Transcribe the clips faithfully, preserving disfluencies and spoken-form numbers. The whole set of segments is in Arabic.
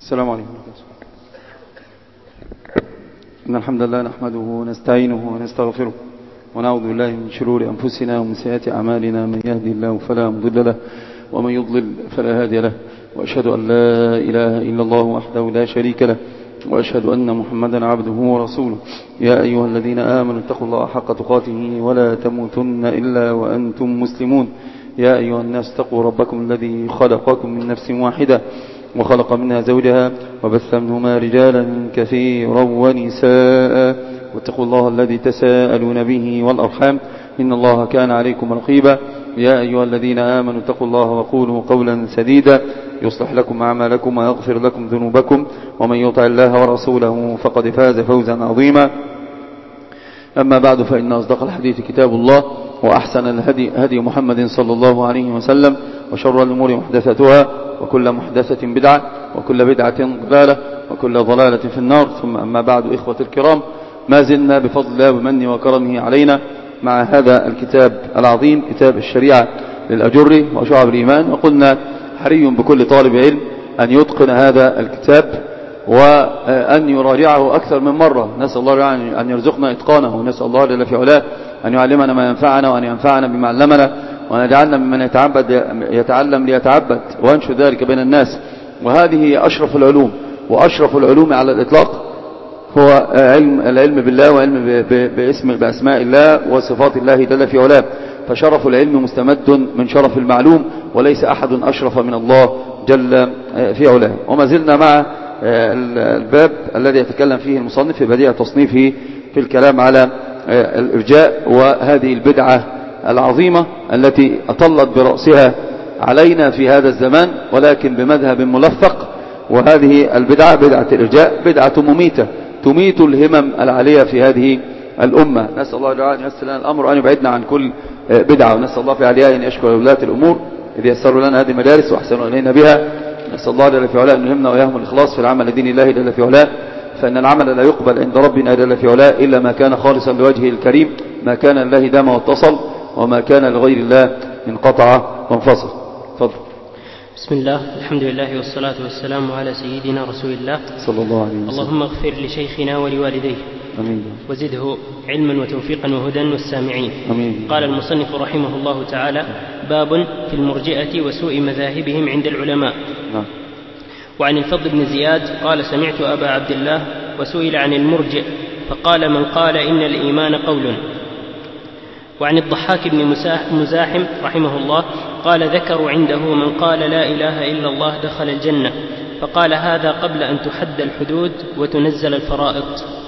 السلام عليكم. إن الحمد لله نحمده ونستعينه ونستغفره ونعوذ بالله من شرور أنفسنا ومن سيئات أعمالنا. من يهدي الله فلا مضل له ومن يضلل فلا هادي له، وأشهد أن لا إله إلا الله وحده لا شريك له، وأشهد أن محمدا عبده ورسوله. يا أيها الذين آمنوا اتقوا الله حق تقاته ولا تموتن إلا وأنتم مسلمون. يا أيها الناس اتقوا ربكم الذي خلقكم من نفس واحدة وخلق منها زوجها وبث منهما رجالا كثيرا ونساء، واتقوا الله الذي تساءلون به والأرحام إن الله كان عليكم رقيبا. يا أيها الذين آمنوا اتقوا الله وقولوا قولا سديدا يصلح لكم أعمالكم ويغفر لكم ذنوبكم، ومن يطع الله ورسوله فقد فاز فوزا عظيما. أما بعد، فإن أصدق الحديث كتاب الله، وأحسن الهدي هدي محمد صلى الله عليه وسلم، وشر الأمور محدثاتها، وكل محدثة بدعة، وكل بدعة ضلالة، وكل ضلالة في النار. ثم أما بعد، إخوة الكرام، ما زلنا بفضل الله ومنه وكرمه علينا مع هذا الكتاب العظيم، كتاب الشريعة للأجري وشعب الإيمان. وقلنا حري بكل طالب علم أن يتقن هذا الكتاب وأن يراجعه أكثر من مرة. نسأل الله أن يرزقنا إتقانه، ونسأل الله جل في علاه أن يعلمنا ما ينفعنا، وأن ينفعنا بما علمنا، وأن يجعلنا ممن يتعبد يتعلم ليتعبد وينشر ذلك بين الناس. وهذه أشرف العلوم، وأشرف العلوم على الإطلاق هو علم العلم بالله، وعلم باسم بأسماء الله وصفات الله جل في علاه. فشرف العلم مستمد من شرف المعلوم، وليس أحد أشرف من الله جل في علاه. وما زلنا مع الباب الذي يتكلم فيه المصنف في بديع تصنيفه في الكلام على الإرجاء، وهذه البدعة العظيمة التي أطلت برأسها علينا في هذا الزمان، ولكن بمذهب ملفق. وهذه البدعة بدعة الإرجاء، بدعة مميتة تميت الهمم العالية في هذه الأمة. نسأل الله تعالى أن ييسر لنا الأمر وأن يبعدنا عن كل بدعة، ونسأل الله في عليها أن يشكر ولاة الأمور إذ يسروا لنا هذه المدارس وأحسنوا إلينا بها. نسأل الله جل في علاه أن يلهمنا وإياهم الإخلاص في العمل لدين الله جل في علاه، فإن العمل لا يقبل عند ربنا جل في علاه إلا ما كان خالصا لوجهه الكريم. ما كان لله دام واتصل، وما كان لغير الله انقطع وانفصل. تفضل. بسم الله، الحمد لله والصلاة والسلام على سيدنا رسول الله صلى الله عليه وسلم. اللهم اغفر لشيخنا ولوالديه، أمين، وزده علما وتوفيقا وهدى والسامعين. أمين. قال المصنف رحمه الله تعالى: باب في المرجئة وسوء مذاهبهم عند العلماء. نعم. وعن الفضل بن زياد قال: سمعت أبا عبد الله وسئل عن المرجئ فقال: من قال إن الإيمان قول. وعن الضحاك بن مزاحم رحمه الله قال: ذكروا عنده من قال لا إله إلا الله دخل الجنة، فقال: هذا قبل أن تحد الحدود وتنزل الفرائض.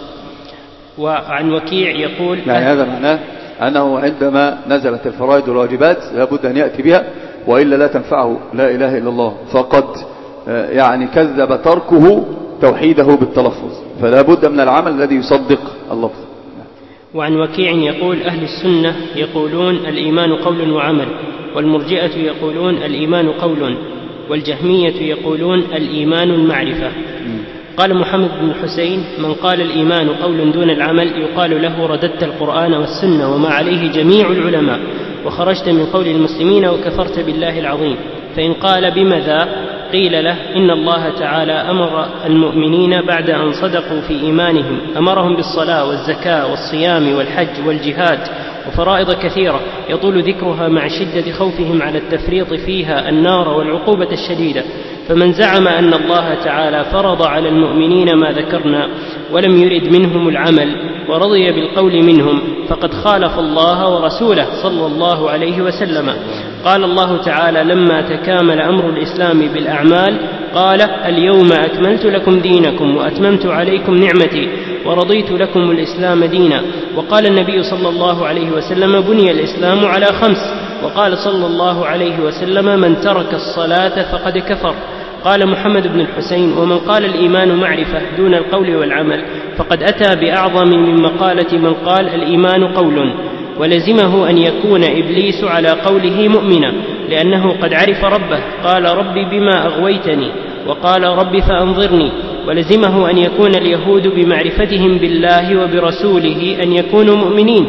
وعن وكيع يقول: يعني هذا معناه أنه عندما نزلت الفرائض والواجبات لابد أن يأتي بها، وإلا لا تنفعه لا إله إلا الله، فقد يعني كذب تركه توحيده بالتلفظ، فلا بد من العمل الذي يصدق اللفظ. وعن وكيع يقول: أهل السنة يقولون الإيمان قول وعمل، والمرجئة يقولون الإيمان قول، والجهمية يقولون الإيمان المعرفة. قال محمد بن الحسين: من قال الإيمان قول دون العمل يقال له رددت القرآن والسنة وما عليه جميع العلماء، وخرجت من قول المسلمين وكفرت بالله العظيم. فإن قال بماذا؟ قيل له: إن الله تعالى أمر المؤمنين بعد أن صدقوا في إيمانهم، أمرهم بالصلاة والزكاة والصيام والحج والجهاد وفرائض كثيرة يطول ذكرها مع شدة خوفهم على التفريط فيها النار والعقوبة الشديدة. فمن زعم أن الله تعالى فرض على المؤمنين ما ذكرنا ولم يرد منهم العمل ورضي بالقول منهم فقد خالف الله ورسوله صلى الله عليه وسلم. قال الله تعالى لما تكامل أمر الإسلام بالأعمال قال: اليوم أكملت لكم دينكم وأتممت عليكم نعمتي ورضيت لكم الإسلام دينا. وقال النبي صلى الله عليه وسلم: بني الإسلام على خمس. وقال صلى الله عليه وسلم: من ترك الصلاة فقد كفر. قال محمد بن الحسين: ومن قال الإيمان معرفة دون القول والعمل فقد أتى بأعظم من مقالة من قال الإيمان قول. ولزمه أن يكون إبليس على قوله مؤمنا، لأنه قد عرف ربه، قال: رب بما أغويتني، وقال: رب فأنظرني. ولزمه أن يكون اليهود بمعرفتهم بالله وبرسوله أن يكونوا مؤمنين،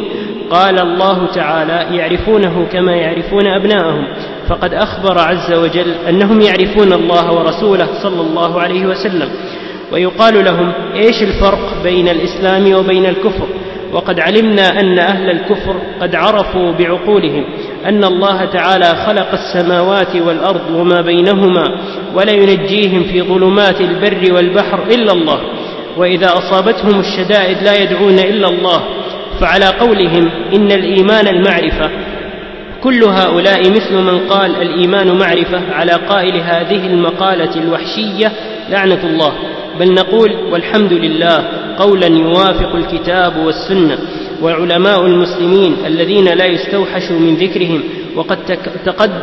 قال الله تعالى يعرفونه كما يعرفون أبناءهم، فقد أخبر عز وجل أنهم يعرفون الله ورسوله صلى الله عليه وسلم. ويقال لهم إيش الفرق بين الإسلام وبين الكفر؟ وقد علمنا أن أهل الكفر قد عرفوا بعقولهم أن الله تعالى خلق السماوات والأرض وما بينهما ولا ينجيهم في ظلمات البر والبحر إلا الله، وإذا أصابتهم الشدائد لا يدعون إلا الله. فعلى قولهم إن الإيمان المعرفة، كل هؤلاء مثل من قال الإيمان معرفة على قائل هذه المقالة الوحشية لعنة الله، بل نقول والحمد لله قولا يوافق الكتاب والسنة. وعلماء المسلمين الذين لا يستوحش من ذكرهم وقد تقد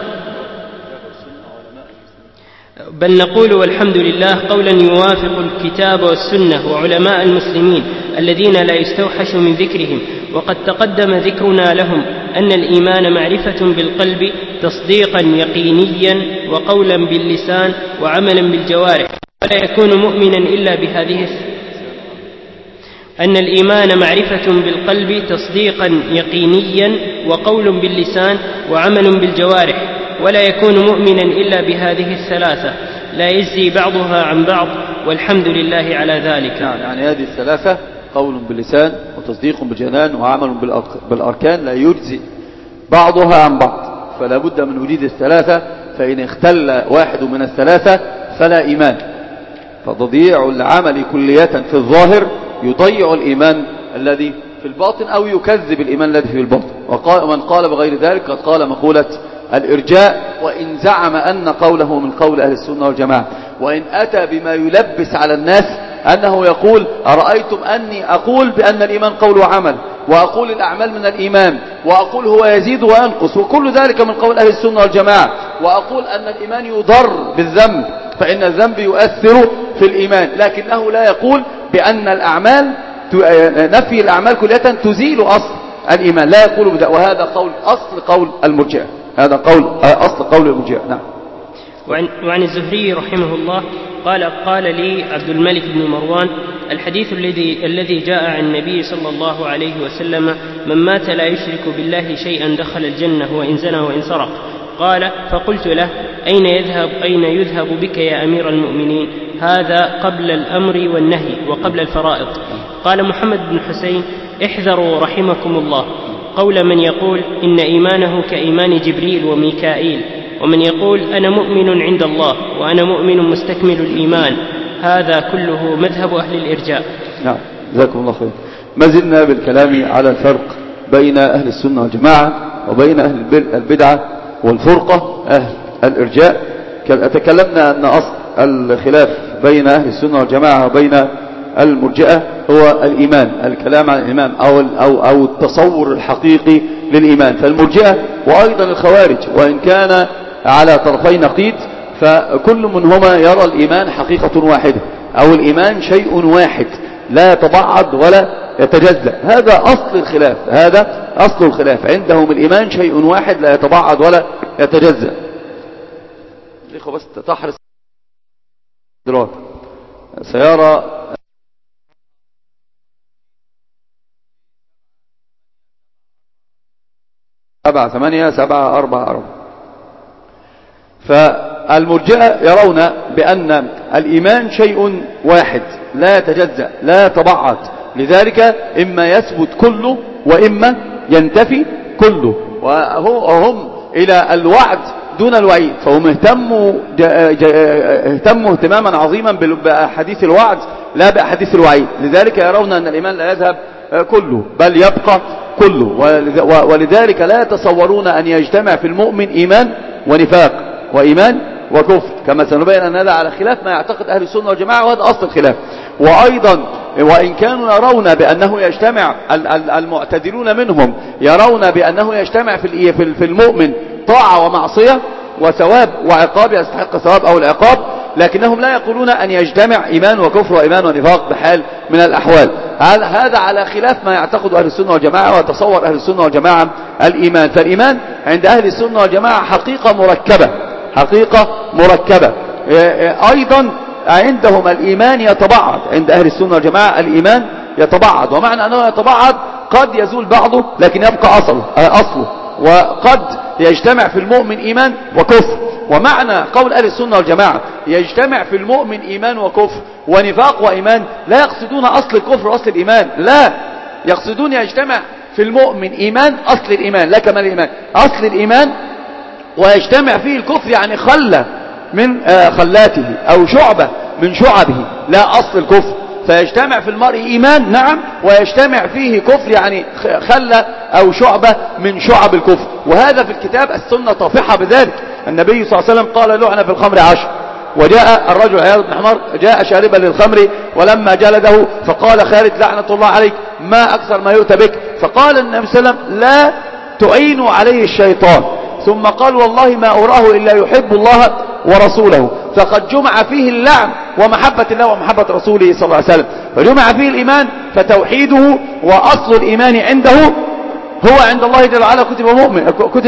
بل نقول والحمد لله قولا يوافق الكتاب والسنة وعلماء المسلمين الذين لا يستوحش من ذكرهم وقد تقدم ذكرنا لهم أن الإيمان معرفة بالقلب تصديقا يقينيا وقولا باللسان وعملا بالجوارح، ولا يكون مؤمنا إلا بهذه أن الإيمان معرفة بالقلب تصديقا يقينيا وقول باللسان وعمل بالجوارح، ولا يكون مؤمنا إلا بهذه الثلاثة، لا يجزي بعضها عن بعض، والحمد لله على ذلك. يعني هذه الثلاثة قول باللسان وتصديق بالجنان وعمل بالأركان لا يجزي بعضها عن بعض، فلا بد من وجود الثلاثة، فإن اختل واحد من الثلاثة فلا إيمان، فتضييع العمل كلية في الظاهر يضيع الإيمان الذي في الباطن أو يكذب الإيمان الذي في الباطن. ومن قال بغير ذلك قد قال مقولة الإرجاء، وإن زعم أن قوله من قول أهل السنة والجماعة، وإن أتى بما يلبس على الناس أنه يقول أرأيتم أني أقول بأن الإيمان قول وعمل، وأقول الأعمال من الإيمان، وأقول هو يزيد وينقص، وكل ذلك من قول أهل السنة والجماعة، وأقول أن الإيمان يضر بالذنب فإن الذنب يؤثر في الإيمان، لكنه لا يقول بأن الأعمال نفي الأعمال كلية تزيل أصل الإيمان، لا يقول بذلك. وهذا قول أصل قول المرجئة، هذا قول أصل قول المرجئة. نعم. وعن, وعن الزهري رحمه الله قال قال لي عبد الملك بن مروان الحديث الذي الذي جاء عن النبي صلى الله عليه وسلم من مات لا يشرك بالله شيئا دخل الجنة وإن زنى وإن سرق. قال فقلت له أين يذهب أين يذهب بك يا أمير المؤمنين؟ هذا قبل الأمر والنهي وقبل الفرائض. قال محمد بن حسين احذروا رحمكم الله قول من يقول إن إيمانه كإيمان جبريل وميكائيل، ومن يقول أنا مؤمن عند الله وأنا مؤمن مستكمل الإيمان، هذا كله مذهب أهل الإرجاء. نعم جزاكم الله خير. ما زلنا بالكلام على الفرق بين أهل السنة والجماعة وبين أهل البدعة والفرقة أهل الإرجاء. تكلمنا أن أصل الخلاف بين أهل السنة والجماعة وبين المرجئة هو الإيمان، الكلام عن الإيمان أو, أو, أو التصور الحقيقي للإيمان. فالمرجئة وأيضا الخوارج وإن كان على طرفي نقيض فكل منهما يرى الإيمان حقيقة واحدة، أو الإيمان شيء واحد لا يتبعض ولا يتجزأ. هذا أصل الخلاف، هذا أصل الخلاف عندهم، الإيمان شيء واحد لا يتبعض ولا يتجزأ. الإخوة بس تحرص دلوقتي سيارة سبعة ثمانية سبعة أربعة أربعة. فالمرجئة يرون بأن الإيمان شيء واحد لا يتجزأ لا يتبعض، لذلك إما يثبت كله وإما ينتفي كله، وهم إلى الوعد دون الوعيد، فهم اهتموا اهتموا اهتماما عظيما بأحاديث الوعد لا بأحاديث الوعيد، لذلك يرون أن الإيمان لا يذهب كله بل يبقى كله، ولذلك لا يتصورون أن يجتمع في المؤمن إيمان ونفاق وإيمان وكفر، كما سنبين أن هذا على خلاف ما يعتقد أهل السنة والجماعة، وهذا أصل الخلاف. وأيضا وإن كانوا يرون بأنه يجتمع المعتدلون منهم يرون بأنه يجتمع في المؤمن طاعة ومعصية وثواب وعقاب، يستحق ثواب أو العقاب، لكنهم لا يقولون أن يجتمع إيمان وكفر وإيمان ونفاق بحال من الأحوال. هذا على خلاف ما يعتقد أهل السنة والجماعة وتصور أهل السنة والجماعة الإيمان. فالإيمان عند أهل السنة والجماعة حقيقة مركبة، حقيقة مركبة. أيضا عندهم الإيمان يتبعض، عند أهل السنة والجماعة الإيمان يتبعض، ومعنى أنه يتبعض قد يزول بعضه لكن يبقى أصله, أصله وقد يجتمع في المؤمن إيمان وكفر. ومعنى قول أهل السنة والجماعة يجتمع في المؤمن إيمان وكفر ونفاق وإيمان لا يقصدون أصل الكفر وأصل الإيمان، لا، يقصدون يجتمع في المؤمن إيمان أصل الإيمان لا كمال الإيمان، أصل الإيمان ويجتمع فيه الكفر يعني خلة من خلاته أو شعبة من شعبه لا أصل الكفر. فيجتمع في المرء إيمان نعم ويجتمع فيه كفر يعني خلة أو شعبة من شعب الكفر. وهذا في الكتاب السنة طافحة بذلك. النبي صلى الله عليه وسلم قال لعن في الخمر عشر، وجاء الرجل عياض بن حمار جاء شاربا للخمر ولما جلده فقال خالد لعنة الله عليك ما أكثر ما يؤتى بك، فقال النبي صلى الله عليه وسلم لا تعينوا عليه الشيطان، ثم قال والله ما أراه إلا يحب الله ورسوله، فقد جمع فيه اللعن ومحبة الله ومحبة رسوله صلى الله عليه وسلم، فجمع فيه الإيمان فتوحيده وأصل الإيمان عنده هو عند الله جل وعلا كتب مؤمن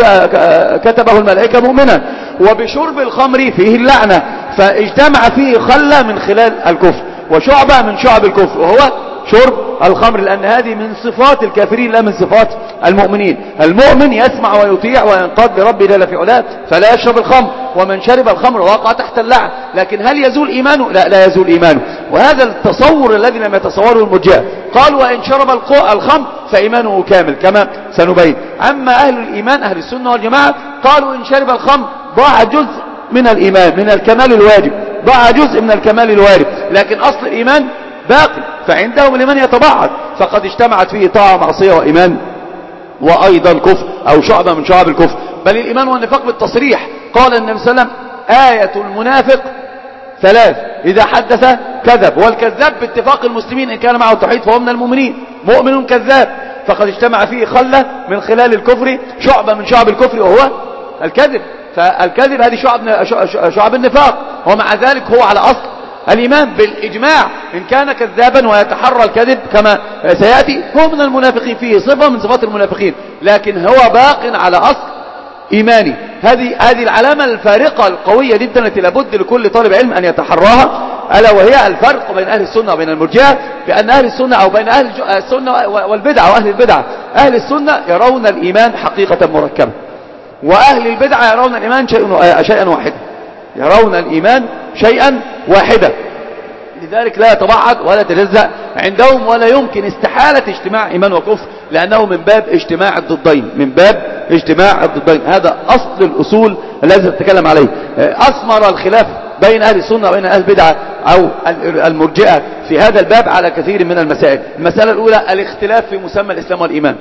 كتبه الملائكة مؤمنا، وبشرب الخمر فيه اللعنة فاجتمع فيه خلة من خلال الكفر وشعبة من شعب الكفر وهو شرب الخمر، لأن هذه من صفات الكافرين لا من صفات المؤمنين. المؤمن يسمع ويطيع وينقاد لربه جل في علاه فلا يشرب الخمر، ومن شرب الخمر وقع تحت اللعن. لكن هل يزول إيمانه؟ لا لا يزول إيمانه. وهذا التصور الذي لم يتصوره المرجئة، قال وإن شرب الخمر فإيمانه كامل كما سنبين. أما أهل الإيمان أهل السنة والجماعة قالوا إن شرب الخمر ضاع جزء من الإيمان من الكمال الواجب، ضاع جزء من الكمال الواجب، لكن أصل الإيمان باقي، فعندهم الإيمان يتبعض، فقد اجتمعت فيه طاعة معصية وإيمان وأيضا كفر أو شعبة من شعب الكفر. بل الإيمان والنفاق بالتصريح، قال النبي صلى الله عليه وسلم آية المنافق ثلاث إذا حدث كذب، والكذاب باتفاق المسلمين إن كان معه التوحيد فهو من المؤمنين، مؤمن كذاب، فقد اجتمع فيه خلة من خلال الكفر شعبة من شعب الكفر وهو الكذب. فالكذب هذه شعب شعب النفاق، ومع ذلك هو على أصل الإيمان بالإجماع، إن كان كذابا ويتحرى الكذب كما سيأتي هو من المنافقين، فيه صفة من صفات المنافقين، لكن هو باق على أصل إيماني. هذه هذه العلامة الفارقة القوية جدا التي لابد لكل طالب علم أن يتحراها، ألا وهي الفرق بين أهل السنة وبين المرجئة، بأن أهل السنة أو بين أهل السنة والبدعة وأهل البدعة، أهل السنة يرون الإيمان حقيقة مركبة، وأهل البدعة يرون الإيمان شيئا واحدا، يرون الإيمان شيئا واحدا، لذلك لا يتبعض ولا يتجزأ عندهم، ولا يمكن استحالة اجتماع إيمان وكفر، لأنه من باب اجتماع الضدين، من باب اجتماع الضدين. هذا أصل الأصول الذي نتكلم عليه. أثمر الخلاف بين أهل السنة وبين أهل البدعة أو المرجئة في هذا الباب على كثير من المسائل. المسألة الأولى الاختلاف في مسمى الإسلام والإيمان،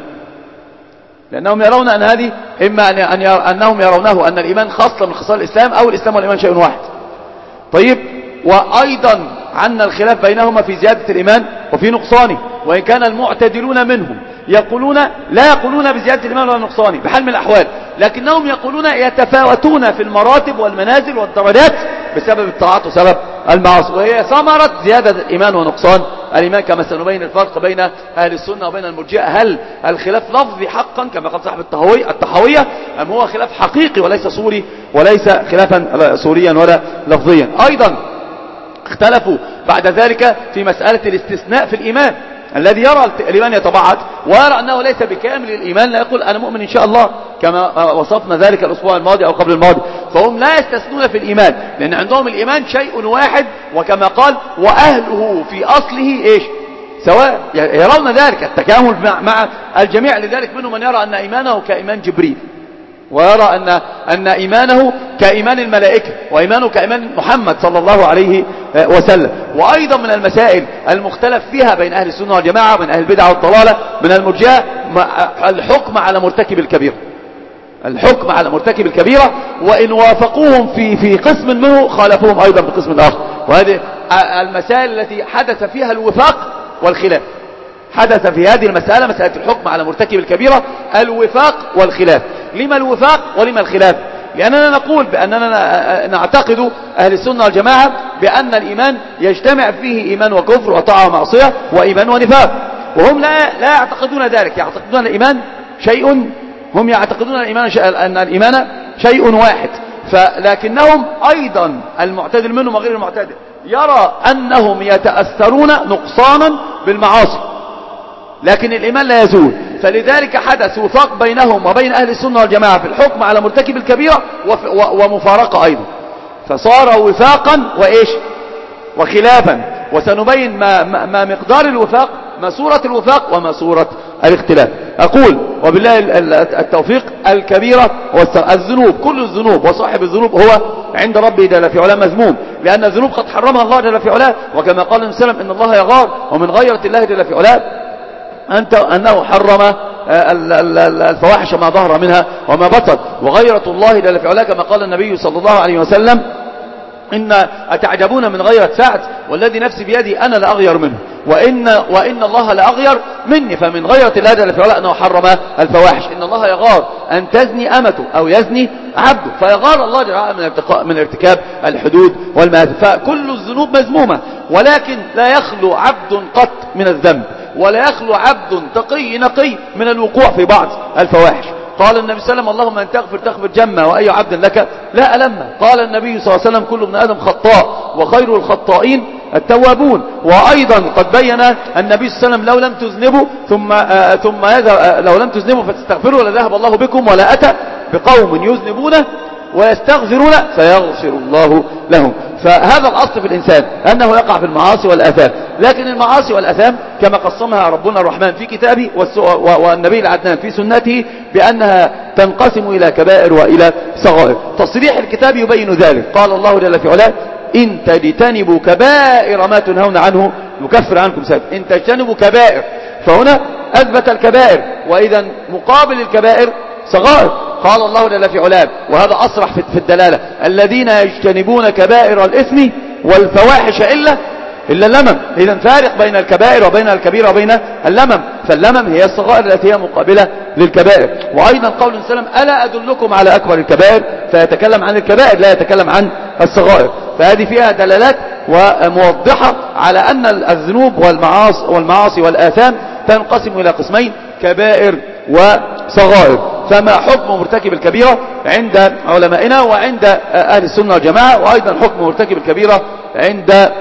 لأنهم يرون أن هذه إما أن أنهم يرونه أن الإيمان خاصة من خصال الإسلام أو الإسلام والإيمان شيء واحد. طيب، وأيضا عنا الخلاف بينهما في زيادة الإيمان وفي نقصانه، وإن كان المعتدلون منهم يقولون لا يقولون بزيادة الإيمان ولا نقصانه بحال من الأحوال، لكنهم يقولون يتفاوتون في المراتب والمنازل والدرجات بسبب الطاعات وسبب المعاصي، وهي ثمرة زيادة الإيمان ونقصان الإيمان، كما سنبين الفرق بين أهل السنة وبين المرجئة. هل الخلاف لفظي حقا كما قال صاحب الطحاوية، أم هو خلاف حقيقي وليس صوري وليس خلافا صوريا ولا لفظيا؟ أيضا اختلفوا بعد ذلك في مسألة الاستثناء في الإيمان، الذي يرى الإيمان يتبعض ويرى أنه ليس بكامل الإيمان لا يقول أنا مؤمن إن شاء الله كما وصفنا ذلك الأسبوع الماضي أو قبل الماضي، فهم لا يستثنون في الإيمان، لأن عندهم الإيمان شيء واحد، وكما قال وأهله في أصله إيش سواء، يرون ذلك التكامل مع الجميع. لذلك منهم من يرى أن إيمانه كإيمان جبريل، ويرى أن أن إيمانه كإيمان الملائكة، وإيمانه كإيمان محمد صلى الله عليه وسلم. وأيضا من المسائل المختلف فيها بين أهل السنة والجماعة وبين أهل البدعة والضلالة من المرجئة الحكم على مرتكب الكبيرة، الحكم على مرتكب الكبيرة، وإن وافقوهم في في قسم منه خالفوهم أيضا في قسم آخر. وهذه المسائل التي حدث فيها الوفاق والخلاف، حدث في هذه المسألة مسألة الحكم على مرتكب الكبيرة الوفاق والخلاف. لما الوفاق ولما الخلاف؟ لأننا نقول بأننا نعتقد أهل السنة والجماعة بأن الإيمان يجتمع فيه إيمان وكفر وطاعة ومعصية وإيمان ونفاق، وهم لا لا يعتقدون ذلك، يعتقدون الإيمان شيء، هم يعتقدون الإيمان أن الإيمان شيء واحد. فلكنهم أيضا المعتدل منهم وغير المعتدل يرى أنهم يتأثرون نقصانا بالمعاصي، لكن الإيمان لا يزول. فلذلك حدث وفاق بينهم وبين أهل السنة والجماعة في الحكم على مرتكب الكبيرة ومفارقة أيضا، فصار وفاقا وإيش وخلافا. وسنبين ما, ما مقدار الوفاق، ما صورة الوفاق وما صورة الاختلاف. أقول وبالله التوفيق، الكبيرة والذنوب، كل الذنوب وصاحب الذنوب هو عند ربه جل في علاه مذموم، لأن الذنوب قد حرمها الله جل في علاه، وكما قال النبي صلى الله عليه وسلم إن الله يغار، ومن غيرة الله جل في علاه أنت أنه حرم الفواحش ما ظهر منها وما بطن. وغيرة الله جل في علاه كما قال النبي صلى الله عليه وسلم إن أتعجبون من غيرة سعد والذي نفسي بيدي أنا لأغير منه، وإن, وإن الله لأغير مني. فمن غيرة الله جل في علاه أنه حرم الفواحش. إن الله يغار أن تزني أمته أو يزني عبده، فيغار الله جل وعلا من, من ارتكاب الحدود والمآثم. فكل الذنوب مذمومة، ولكن لا يخلو عبد قط من الذنب، ولا يخلو عبد تقي نقي من الوقوع في بعض الفواحش. قال النبي صلى الله عليه وسلم اللهم أن تغفر تغفر جمة وأي عبد لك لا ألم. قال النبي صلى الله عليه وسلم كل ابن آدم خطاء وخير الخطائين التوابون. وأيضا قد بين النبي صلى الله عليه وسلم لو لم تذنبوا ثم آه ثم هذا لو لم تذنبوا فتستغفروا لذهب الله بكم ولا أتى بقوم يذنبون ويستغفرون فيغفر الله لهم. فهذا الأصل في الإنسان أنه يقع في المعاصي والآثام، لكن المعاصي والآثام كما قسمها ربنا الرحمن في كتابه والنبي العدنان في سنته بأنها تنقسم إلى كبائر وإلى صغائر. تصريح الكتاب يبين ذلك. قال الله جل في علاه إن تجتنبوا كبائر ما تنهون عنه نكفر عنكم سيئاتكم. إن تجتنبوا كبائر، فهنا أثبت الكبائر، وإذا مقابل الكبائر صغائر. قال الله جل في علاه وهذا أصرح في الدلالة الذين يجتنبون كبائر الإثم والفواحش إلا إلا اللمم. إذا فارق بين الكبائر وبين الكبيرة وبين اللمم، فاللمم هي الصغائر التي هي مقابلة للكبائر. وأيضا قول النبي صلى الله عليه وسلم ألا أدلكم على أكبر الكبائر، فيتكلم عن الكبائر لا يتكلم عن الصغائر. فهذه فيها دلالات وموضحة على أن الذنوب والمعاصي, والمعاصي والآثام تنقسم إلى قسمين كبائر وصغائر. فما حكم مرتكب الكبيرة عند علمائنا وعند أهل السنة والجماعة، وأيضا حكم مرتكب الكبيرة عند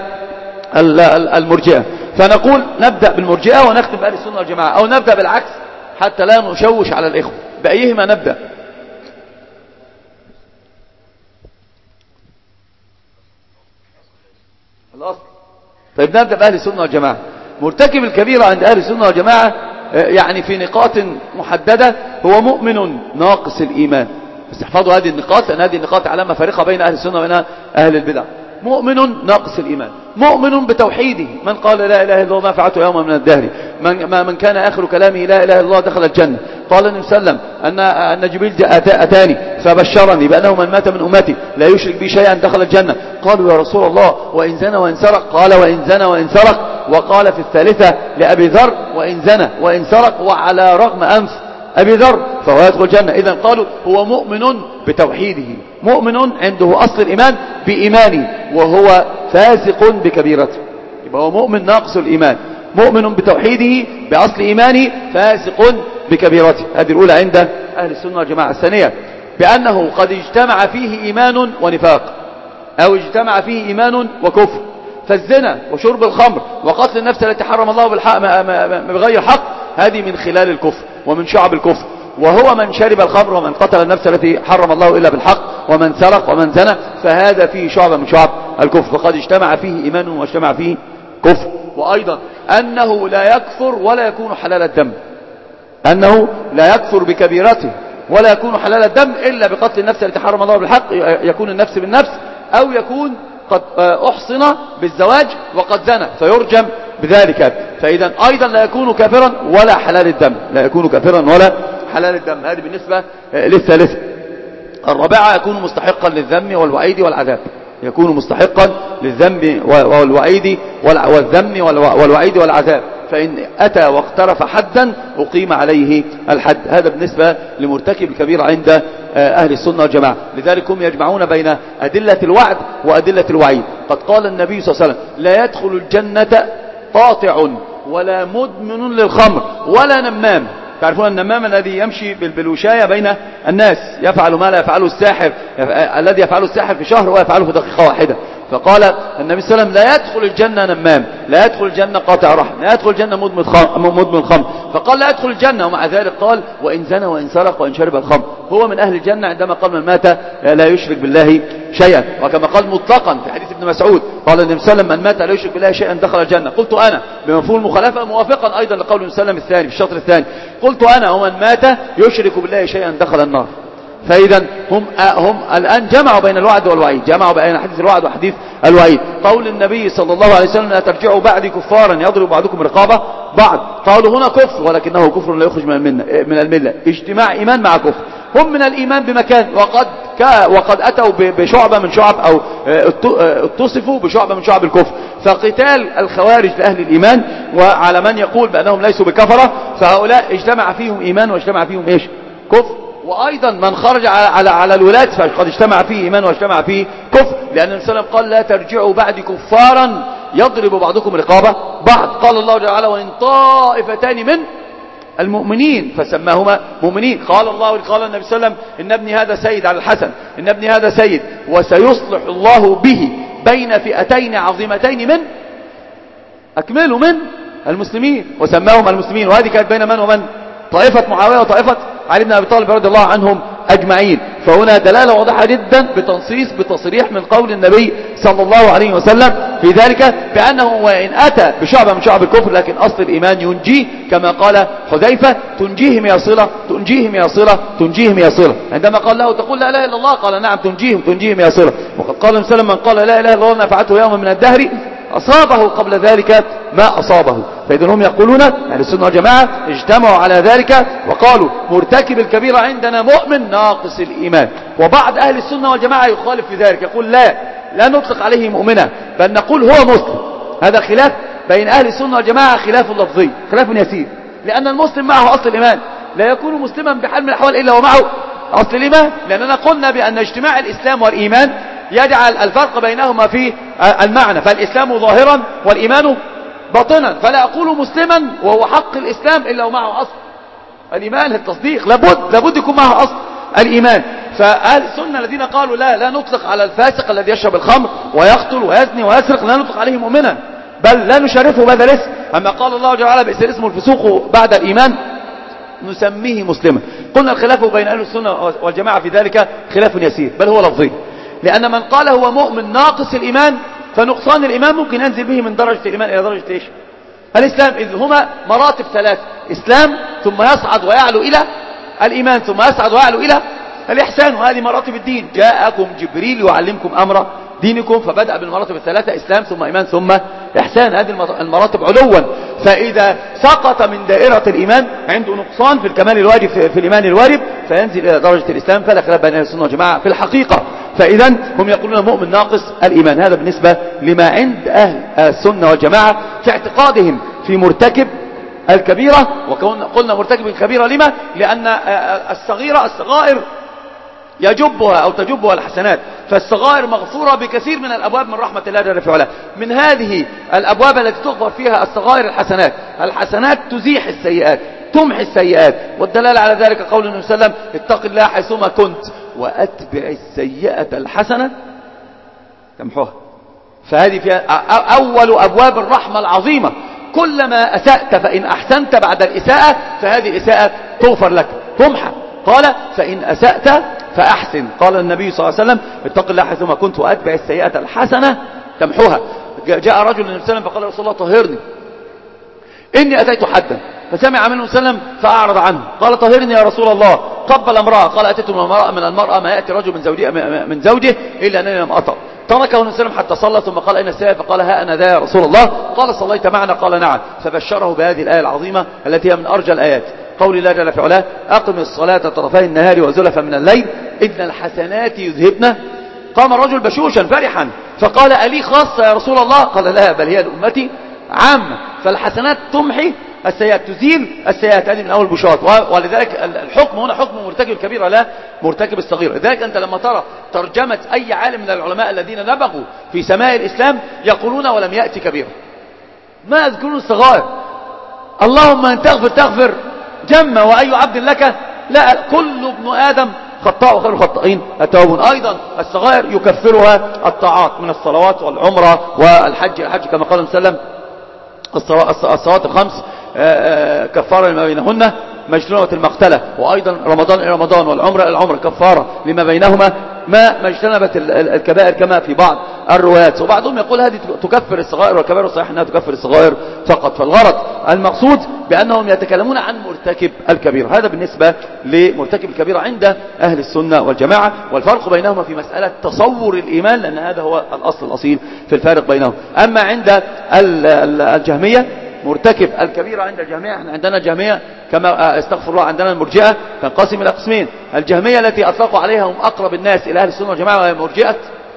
المرجئة. فنقول نبدأ بالمرجئة ونختم بأهل السنة والجماعة، أو نبدأ بالعكس حتى لا نشوش على الإخوة. بأيهما نبدأ؟ الأصل. طيب نبدأ بأهل السنة والجماعة. مرتكب الكبيرة عند أهل السنة والجماعة يعني في نقاط محددة هو مؤمن ناقص الإيمان. بس احفظوا هذه النقاط، لأن هذه النقاط علامة فارقة بين أهل السنة وبين أهل البدع. مؤمن ناقص الإيمان، مؤمن بتوحيده، من قال لا إله إلا الله ما فعلته يوما من الدهر، من, من كان آخر كلامه لا إله إلا الله دخل الجنة. قال النبي صلى الله عليه وسلم أن, أن جبريل أتاني فبشرني بأنه من مات من أمتي لا يشرك بي شيئا دخل الجنة. قالوا يا رسول الله وإن زنى وإن سرق؟ قال وإن زنى وإن سرق. وقال في الثالثة لأبي ذر وإن زنى وإن سرق وعلى رغم أنف أبي ذر فهو يدخل الجنة. إذن قالوا هو مؤمن بتوحيده، مؤمن عنده أصل الإيمان بإيمانه، وهو فاسق بكبيرته. يبقى هو مؤمن ناقص الإيمان، مؤمن بتوحيده بأصل إيمانه، فاسق بكبيرته. هذه الأولى عند أهل السنة والجماعة. الثانية بأنه قد اجتمع فيه إيمان ونفاق، أو اجتمع فيه إيمان وكفر. فالزنا وشرب الخمر وقتل النفس التي حرم الله بالحق بغير حق هذه من خلال الكفر ومن شعب الكفر. وهو من شرب الخمر ومن قتل النفس التي حرم الله إلا بالحق ومن سرق ومن زنى فهذا فيه شعب من شعب الكفر. فقد اجتمع فيه إيمان واجتمع فيه كفر. وأيضا أنه لا يكفر ولا يكون حلال الدم، أنه لا يكفر بكبيرته ولا يكون حلال الدم إلا بقتل النفس التي حرم الله بالحق، يكون النفس بالنفس، أو يكون قد أحصن بالزواج وقد زنى فيرجم بذلك. فإذا أيضا لا يكون كافرا ولا حلال الدم، لا يكون كافرا ولا حلال الدم. هذه بالنسبة للثالثة. الرابعة يكون مستحقا للذم والوعيد والعذاب، يكون مستحقا للذم والوعيد والذم والوعيد والعذاب. فإن أتى واقترف حدا أقيم عليه الحد. هذا بالنسبة لمرتكب الكبيرة عند أهل السنة والجماعة. لذلك هم يجمعون بين أدلة الوعد وأدلة الوعيد. قد قال النبي صلى الله عليه وسلم لا يدخل الجنة قاطع ولا مدمن للخمر ولا نمام. تعرفون النمام الذي يمشي بالوشاية بين الناس، يفعل ما لا يفعله الساحر، الذي يفعله الساحر في شهر ويفعله في دقيقة واحدة. فقال النبي صلى الله عليه وسلم لا يدخل الجنة نمام، لا يدخل الجنة قاطع رحم، لا يدخل الجنة مدمن خمر، فقال لا يدخل الجنة، ومع ذلك قال وإن زنى وإن سرق وإن شرب الخمر هو من أهل الجنة، عندما قال من مات لا يشرك بالله شيئا. وكما قال مطلقا في حديث ابن مسعود قال النبي صلى الله عليه وسلم من مات لا يشرك بالله شيئا دخل الجنة. قلت أنا بمفهوم المخالفة موافقا أيضا لقول النبي صلى الله عليه وسلم الثاني في الشطر الثاني، قلت أنا ومن مات يشرك بالله شيئا دخل النار. فإذا هم هم الآن جمعوا بين الوعد والوعيد، جمعوا بين حديث الوعد وحديث الوعيد. قول النبي صلى الله عليه وسلم لا ترجعوا بعدي كفارا يضرب بعضكم رقابة بعض، قالوا هنا كفر ولكنه كفر لا يخرج من الملة، من الملة اجتماع إيمان مع كفر. هم من الإيمان بمكان، وقد وقد أتوا بشعبة من شعب أو اتصفوا بشعبة من شعب الكفر. فقتال الخوارج لأهل الإيمان وعلى من يقول بأنهم ليسوا بكفرة، فهؤلاء اجتمع فيهم إيمان واجتمع فيهم إيش؟ كفر. وأيضا من خرج على على على الولاة فقد اجتمع فيه إيمان واجتمع فيه كفر، لأن النبي صلى الله عليه وسلم قال لا ترجعوا بعد كفارا يضرب بعضكم رقابة بعض. قال الله جل وعلا وإن طائفتان من المؤمنين فسماهما مؤمنين. قال الله قال النبي صلى الله عليه وسلم إن ابني هذا سيد على الحسن، إن ابني هذا سيد وسيصلح الله به بين فئتين عظيمتين من أكملوا من المسلمين، وسماهم المسلمين. وهذه كانت بين من ومن؟ طائفة معاوية وطائفة علي بن أبي طالب رضي الله عنهم أجمعين. فهنا دلالة واضحة جدا بتنصيص بتصريح من قول النبي صلى الله عليه وسلم في ذلك بأنه وإن أتى بشعب من شعب الكفر لكن أصل الإيمان ينجيه، كما قال حذيفة تنجيهم يا صلة تنجيهم يا صلة تنجيهم يا صلة. عندما قال له تقول لا إله إلا الله قال نعم تنجيهم تنجيهم يا صلة. وقد قال النبي صلى الله عليه وسلم من قال لا إله إلا الله نفعته يوما من الدهر أصابه قبل ذلك ما أصابه. فإذن هم يقولون أهل السنة والجماعة اجتمعوا على ذلك وقالوا مرتكب الكبيرة عندنا مؤمن ناقص الإيمان. وبعض أهل السنة والجماعة يخالف في ذلك، يقول لا لا نطلق عليه مؤمنا بل نقول هو مسلم. هذا خلاف بين أهل السنة والجماعة، خلاف لفظي خلاف يسير، لأن المسلم معه أصل الإيمان، لا يكون مسلما بحال من الأحوال إلا ومعه أصل الإيمان. لأننا قلنا بأن اجتماع الإسلام والإيمان يجعل الفرق بينهما في المعنى، فالإسلام ظاهرا والإيمان باطنا، فلا أقول مسلما وهو حق الإسلام إلا ومعه أصل الإيمان التصديق، لابد لابد يكون معه أصل الإيمان. فأهل السنة الذين قالوا لا لا نطلق على الفاسق الذي يشرب الخمر ويقتل ويزني ويسرق لا نطلق عليه مؤمنا بل لا نشرفه بهذا الاسم. أما قال الله جل وعلا بئس الاسم الفسوق بعد الإيمان نسميه مسلما. قلنا الخلاف بين أهل السنة والجماعة في ذلك خلاف يسير بل هو لفظي، لأن من قال هو مؤمن ناقص الإيمان فنقصان الإيمان ممكن ينزل به من درجة الإيمان إلى درجة إيش؟ الإسلام، إذ هما مراتب ثلاث: إسلام ثم يصعد ويعلو إلى الإيمان ثم يصعد ويعلو إلى الإحسان. وهذه مراتب الدين، جاءكم جبريل يعلمكم أمر دينكم، فبدأ بالمراتب الثلاثة: إسلام ثم إيمان ثم إحسان. هذه المراتب علوا. فإذا سقط من دائرة الإيمان عنده نقصان في الكمال الواجب في الإيمان الواجب فينزل إلى درجة الإسلام، فلا خلاف بين أهل السنة والجماعة في الحقيقة. فإذا هم يقولون مؤمن ناقص الإيمان. هذا بالنسبة لما عند أهل السنة والجماعة في اعتقادهم في مرتكب الكبيرة. وقلنا مرتكب الكبيرة لما؟ لأن الصغيرة الصغائر يجبها أو تجبها الحسنات، فالصغائر مغفورة بكثير من الأبواب من رحمة الله جل في علاه. من هذه الأبواب التي تغفر فيها الصغائر الحسنات، الحسنات تزيح السيئات تمحي السيئات، والدلالة على ذلك قول النبي صلى الله عليه وسلم اتق الله حيثما كنت وأتبع السيئة الحسنة تمحوها. فهذه فيها أول أبواب الرحمة العظيمة. كلما أسأت فإن أحسنت بعد الإساءة فهذه الإساءة تغفر لك تمحى. قال فإن أسأت فأحسن. قال النبي صلى الله عليه وسلم اتق الله حيثما كنت وأتبع السيئة الحسنة تمحوها. جاء رجل للنبي صلى الله عليه وسلم فقال رسول الله طهرني إني أتيت حدا، فسمع منه صلى الله عليه وسلم فأعرض عنه. قال طهرني يا رسول الله. قبل امرأة. قال أتيت من المرأة من المرأة ما يأتي رجل من زوجه من زوجه إلا أنني لم أطأ. تركه النبي صلى الله عليه وسلم حتى صلى ثم قال أين السائل؟ فقال ها أنا ذا يا رسول الله. قال صليت معنا؟ قال نعم. فبشره بهذه الآية العظيمة التي هي من أرجى الآيات، قول الله جل في علاه أقم الصلاة طرفي النهار وزلفا من الليل إن الحسنات يذهبن. قام الرجل بشوشا فرحا فقال ألي خاصة يا رسول الله؟ قال لا بل هي لأمتي عامة. فالحسنات تمحي السيئات تزيل السيئات، هذه من أول بشارات. ولذلك الحكم هنا حكم مرتكب الكبيرة لا مرتكب الصغير. لذلك أنت لما ترى ترجمة أي عالم من العلماء الذين نبغوا في سماء الإسلام يقولون ولم يأتي كبيرة، ما يذكرون الصغائر. اللهم أن تغفر تغفر جمة وأي عبد لك. لا، كل ابن آدم خطاء وخير الخطائين التوابون. أيضا الصغائر يكفرها الطاعات من الصلوات والعمرة والحج، الحج كما قال صلى الله عليه وسلم الصلوات الخمس كفارة لما بينهن مجتنبة المقتلة، وأيضا رمضان إلى رمضان والعمرة إلى العمرة كفارة لما بينهما ما مجتنبة الكبائر كما في بعض الروايات. وبعضهم يقول هذه تكفر الصغائر والكبائر، وصحيح أنها تكفر الصغائر فقط. فالغرض المقصود بأنهم يتكلمون عن مرتكب الكبيرة. هذا بالنسبة لمرتكب الكبيرة عند أهل السنة والجماعة، والفرق بينهما في مسألة تصور الإيمان، لأن هذا هو الأصل الأصيل في الفارق بينهم. أما عند الجهمية مرتكب الكبيرة، عند الجهمية احنا عندنا جهمية كما استغفر الله عندنا المرجئة تنقسم إلى قسمين. الجهمية التي أطلقوا عليها هم أقرب الناس إلى أهل السنة والجماعة، وهي مرجئة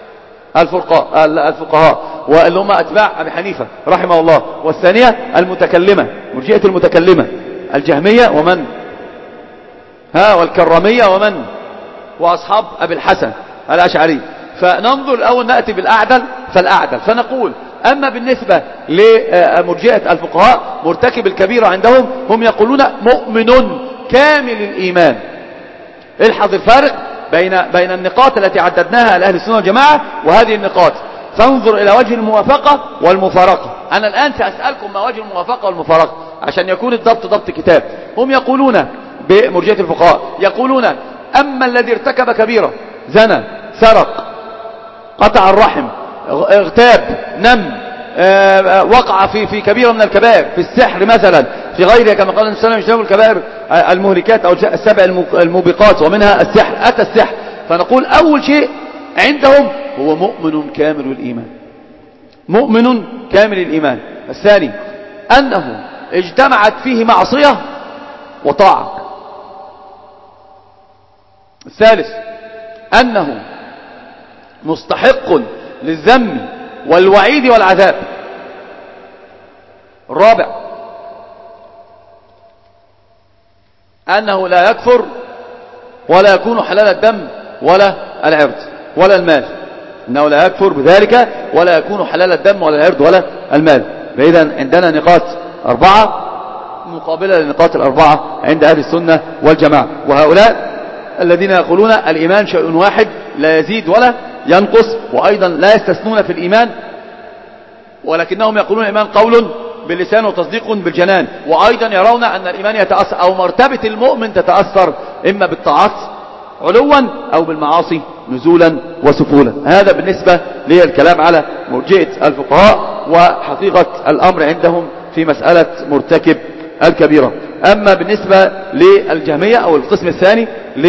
الفقهاء واللي هم أتباع أبي حنيفة رحمه الله. والثانية المتكلمة، مرجئة المتكلمة، الجهمية ومن ها والكرامية ومن وأصحاب أبي الحسن الأشعري. فننظر الأول نأتي بالأعدل فالأعدل، فنقول أما بالنسبة لمرجئة الفقهاء مرتكب الكبيرة عندهم هم يقولون مؤمن كامل الإيمان. الحظ الفارق بين بين النقاط التي عددناها لأهل السنة والجماعة وهذه النقاط، فانظر إلى وجه الموافقة والمفارقة. أنا الآن سأسألكم ما وجه الموافقة والمفارقة عشان يكون الضبط ضبط كتاب. هم يقولون بمرجئة الفقهاء يقولون أما الذي ارتكب كبيرة، زنى، سرق، قطع الرحم، اغتاب، نم، آه وقع في في كبيرة من الكبائر، في السحر مثلا، في غيرها كما قال النبي صلى الله عليه وسلم يجتنبوا الكبائر المهلكات أو السبع الموبقات ومنها السحر، أتى السحر. فنقول أول شيء عندهم هو مؤمن كامل الإيمان، مؤمن كامل الإيمان. الثاني أنه اجتمعت فيه معصية وطاعة. الثالث أنه مستحق للذم والوعيد والعذاب. الرابع أنه لا يكفر ولا يكون حلال الدم ولا العرض ولا المال، أنه لا يكفر بذلك ولا يكون حلال الدم ولا العرض ولا المال. فإذا عندنا نقاط أربعة مقابلة للنقاط الأربعة عند أهل السنة والجماعة. وهؤلاء الذين يقولون الإيمان شيء واحد لا يزيد ولا ينقص، وأيضا لا يستثنون في الإيمان، ولكنهم يقولون الإيمان قول باللسان وتصديق بالجنان، وأيضا يرون أن الإيمان يتأثر أو مرتبة المؤمن تتأثر إما بالطاعات علوا أو بالمعاصي نزولا وسفولا. هذا بالنسبة للكلام على مرجئة الفقهاء وحقيقة الأمر عندهم في مسألة مرتكب الكبيرة. أما بالنسبة للجهمية أو القسم الثاني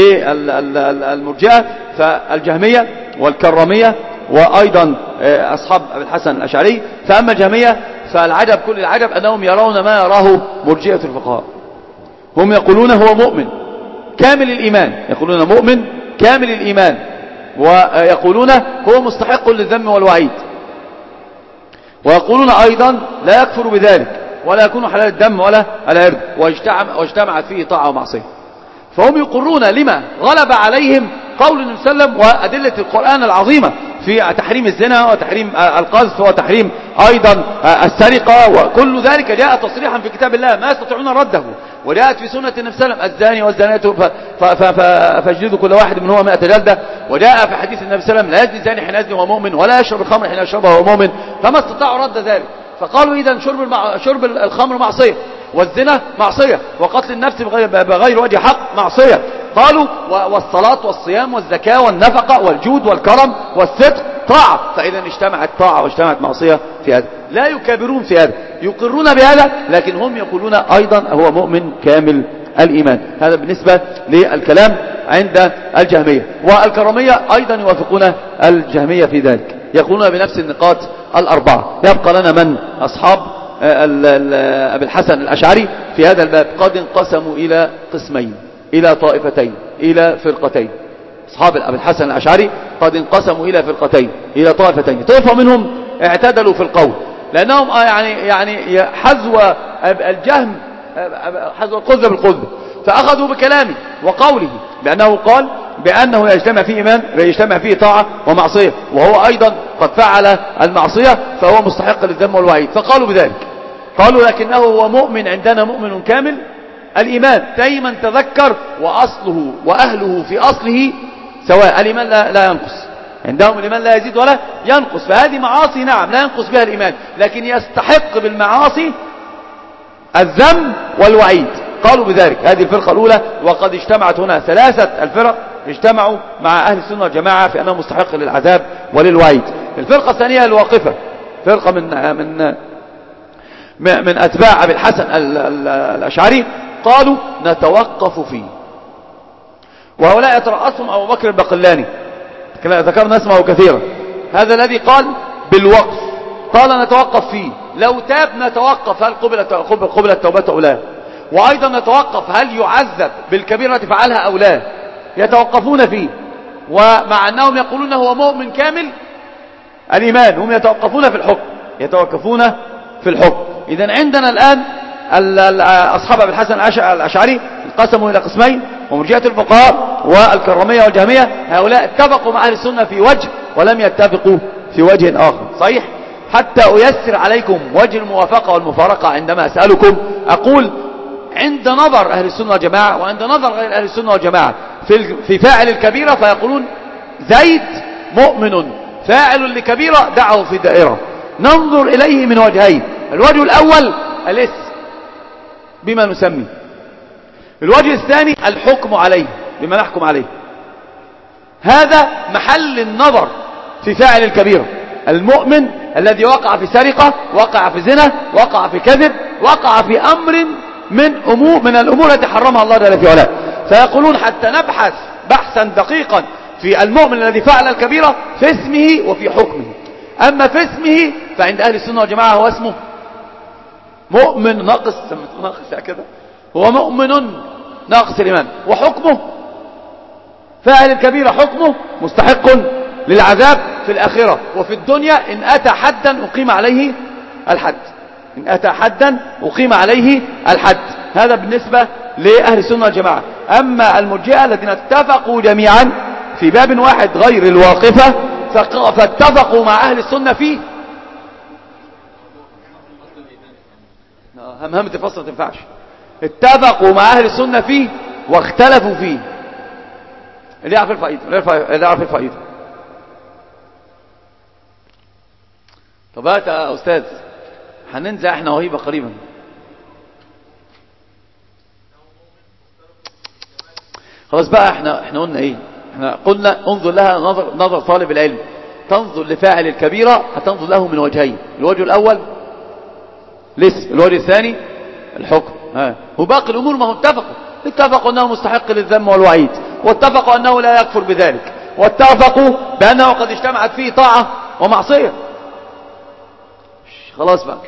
للمرجئة فالجهمية والكرامية وأيضا أصحاب أبي الحسن الأشعري. فأما الجهمية فالعجب كل العجب أنهم يرون ما يراه مرجئة الفقهاء. هم يقولون هو مؤمن كامل الإيمان، يقولون مؤمن كامل الإيمان، ويقولون هو مستحق للذم والوعيد، ويقولون أيضا لا يكفر بذلك ولا يكون حلال الدم ولا العرض، واجتمعت فيه طاعة ومعصية. فهم يقرون لما غلب عليهم قول النبي صلى الله عليه وسلم وأدلة القرآن العظيمة في تحريم الزنا وتحريم القذف وتحريم أيضا السرقة، وكل ذلك جاء تصريحا في كتاب الله ما يستطيعون رده، وجاءت في سنة النبي صلى الله عليه وسلم الزاني والزانية فاجلدوا كل واحد منهما مئة جلدة، وجاء في حديث النبي صلى الله عليه وسلم لا يزني الزاني حين يزني وهو مؤمن ولا يشرب الخمر حين يشربها وهو مؤمن، فما استطاعوا رد ذلك. فقالوا إذا شرب المع... شرب الخمر معصية، والزنا معصية، وقتل النفس بغير, بغير وجه حق معصية. قالوا والصلاة والصيام والزكاة والنفقة والجود والكرم والصدق طاعة، فإذا اجتمعت طاعة واجتمعت معصية في هذا. لا يكابرون في هذا، يقرون بهذا، لكن هم يقولون أيضا هو مؤمن كامل الإيمان. هذا بالنسبة للكلام عند الجهمية. والكرامية أيضا يوافقون الجهمية في ذلك، يقولون بنفس النقاط الأربعة. يبقى لنا من أصحاب أبي الحسن الأشعري في هذا الباب قد انقسموا إلى قسمين، إلى طائفتين، إلى فرقتين. أصحاب أبي الحسن الأشعري قد انقسموا إلى فرقتين، إلى طائفتين. طائفة منهم اعتدلوا في القول، لأنهم يعني يعني حذو الجهم حذو القذة بالقذة، فأخذوا بكلامه وقوله بأنه قال بأنه يجتمع فيه إيمان يجتمع فيه طاعة ومعصية، وهو أيضا قد فعل المعصية فهو مستحق للذم والوعيد، فقالوا بذلك. قالوا لكنه هو مؤمن، عندنا مؤمن كامل الإيمان دايما تذكر وأصله وأهله في أصله سواء. الإيمان لا, لا ينقص عندهم، الإيمان لا يزيد ولا ينقص. فهذه معاصي نعم لا ينقص بها الإيمان، لكن يستحق بالمعاصي الذم والوعيد. قالوا بذلك هذه الفرقة الأولى. وقد اجتمعت هنا ثلاثة الفرق اجتمعوا مع أهل السنة والجماعة في أنه مستحق للعذاب وللوعيد. الفرقة الثانية الواقفة، فرقة من من من أتباع أبي الحسن الأشعري، قالوا نتوقف فيه. وهؤلاء يترأسهم أبو بكر البقلاني، ذكرنا اسمه كثيرا، هذا الذي قال بالوقف، قال نتوقف فيه، لو تاب نتوقف هل قبلت قبلت توبته أو لا، وأيضا نتوقف هل يعذب بالكبيرة فعلها أو لا، يتوقفون فيه. ومع أنهم يقولون هو مؤمن كامل الإيمان، هم يتوقفون في الحكم، يتوقفون في الحكم. إذن عندنا الآن أصحاب أبي الحسن الأشعري انقسموا إلى قسمين، ومرجئة الفقهاء والكرامية والجهمية. هؤلاء اتفقوا مع أهل السنة في وجه ولم يتفقوا في وجه آخر. صحيح؟ حتى أيسر عليكم وجه الموافقة والمفارقة عندما أسألكم أقول عند نظر أهل السنة والجماعة وعند نظر غير أهل السنة والجماعة في في فاعل الكبيرة، فيقولون زيد مؤمن فاعل لكبيرة دعه في دائرة. ننظر إليه من وجهين، الوجه الأول الاسم بما نسمي، الوجه الثاني الحكم عليه بما نحكم عليه. هذا محل النظر في فاعل الكبيرة، المؤمن الذي وقع في سرقة، وقع في زنا، وقع في كذب، وقع في أمر من أمور من الأمور التي حرمها الله جل في علاه. فيقولون حتى نبحث بحثا دقيقا في المؤمن الذي فعل الكبيرة في اسمه وفي حكمه. أما في اسمه فعند أهل السنة والجماعة هو اسمه مؤمن ناقص، ناقص كده، هو مؤمن ناقص الإيمان. وحكمه فاعل الكبيرة حكمه مستحق للعذاب في الآخرة وفي الدنيا إن أتى حدا أقيم عليه الحد، إن أتى حدا أقيم عليه الحد. هذا بالنسبة لأهل السنة والجماعة. أما المرجئة الذين اتفقوا جميعا في باب واحد غير الواقفة فاتفقوا مع أهل السنة فيه همهمة الفصل ما تنفعش، اتفقوا مع أهل السنة فيه واختلفوا فيه. اللي يعرف الفائدة اللي يعرف الفائدة. طب هات يا أستاذ، هننزع احنا وهيبة قريبا. خلاص بقى، احنا احنا قلنا ايه؟ احنا قلنا انظر لها نظر نظر طالب العلم، تنظر لفاعل الكبيرة هتنظر له من وجهين، الوجه الأول الاسم، الوجه الثاني الحكم. ها وباقي الأمور ما هم اتفقوا، اتفقوا أنه مستحق للذم والوعيد، واتفقوا أنه لا يكفر بذلك، واتفقوا بأنه قد اجتمعت فيه طاعة ومعصية. خلاص بقى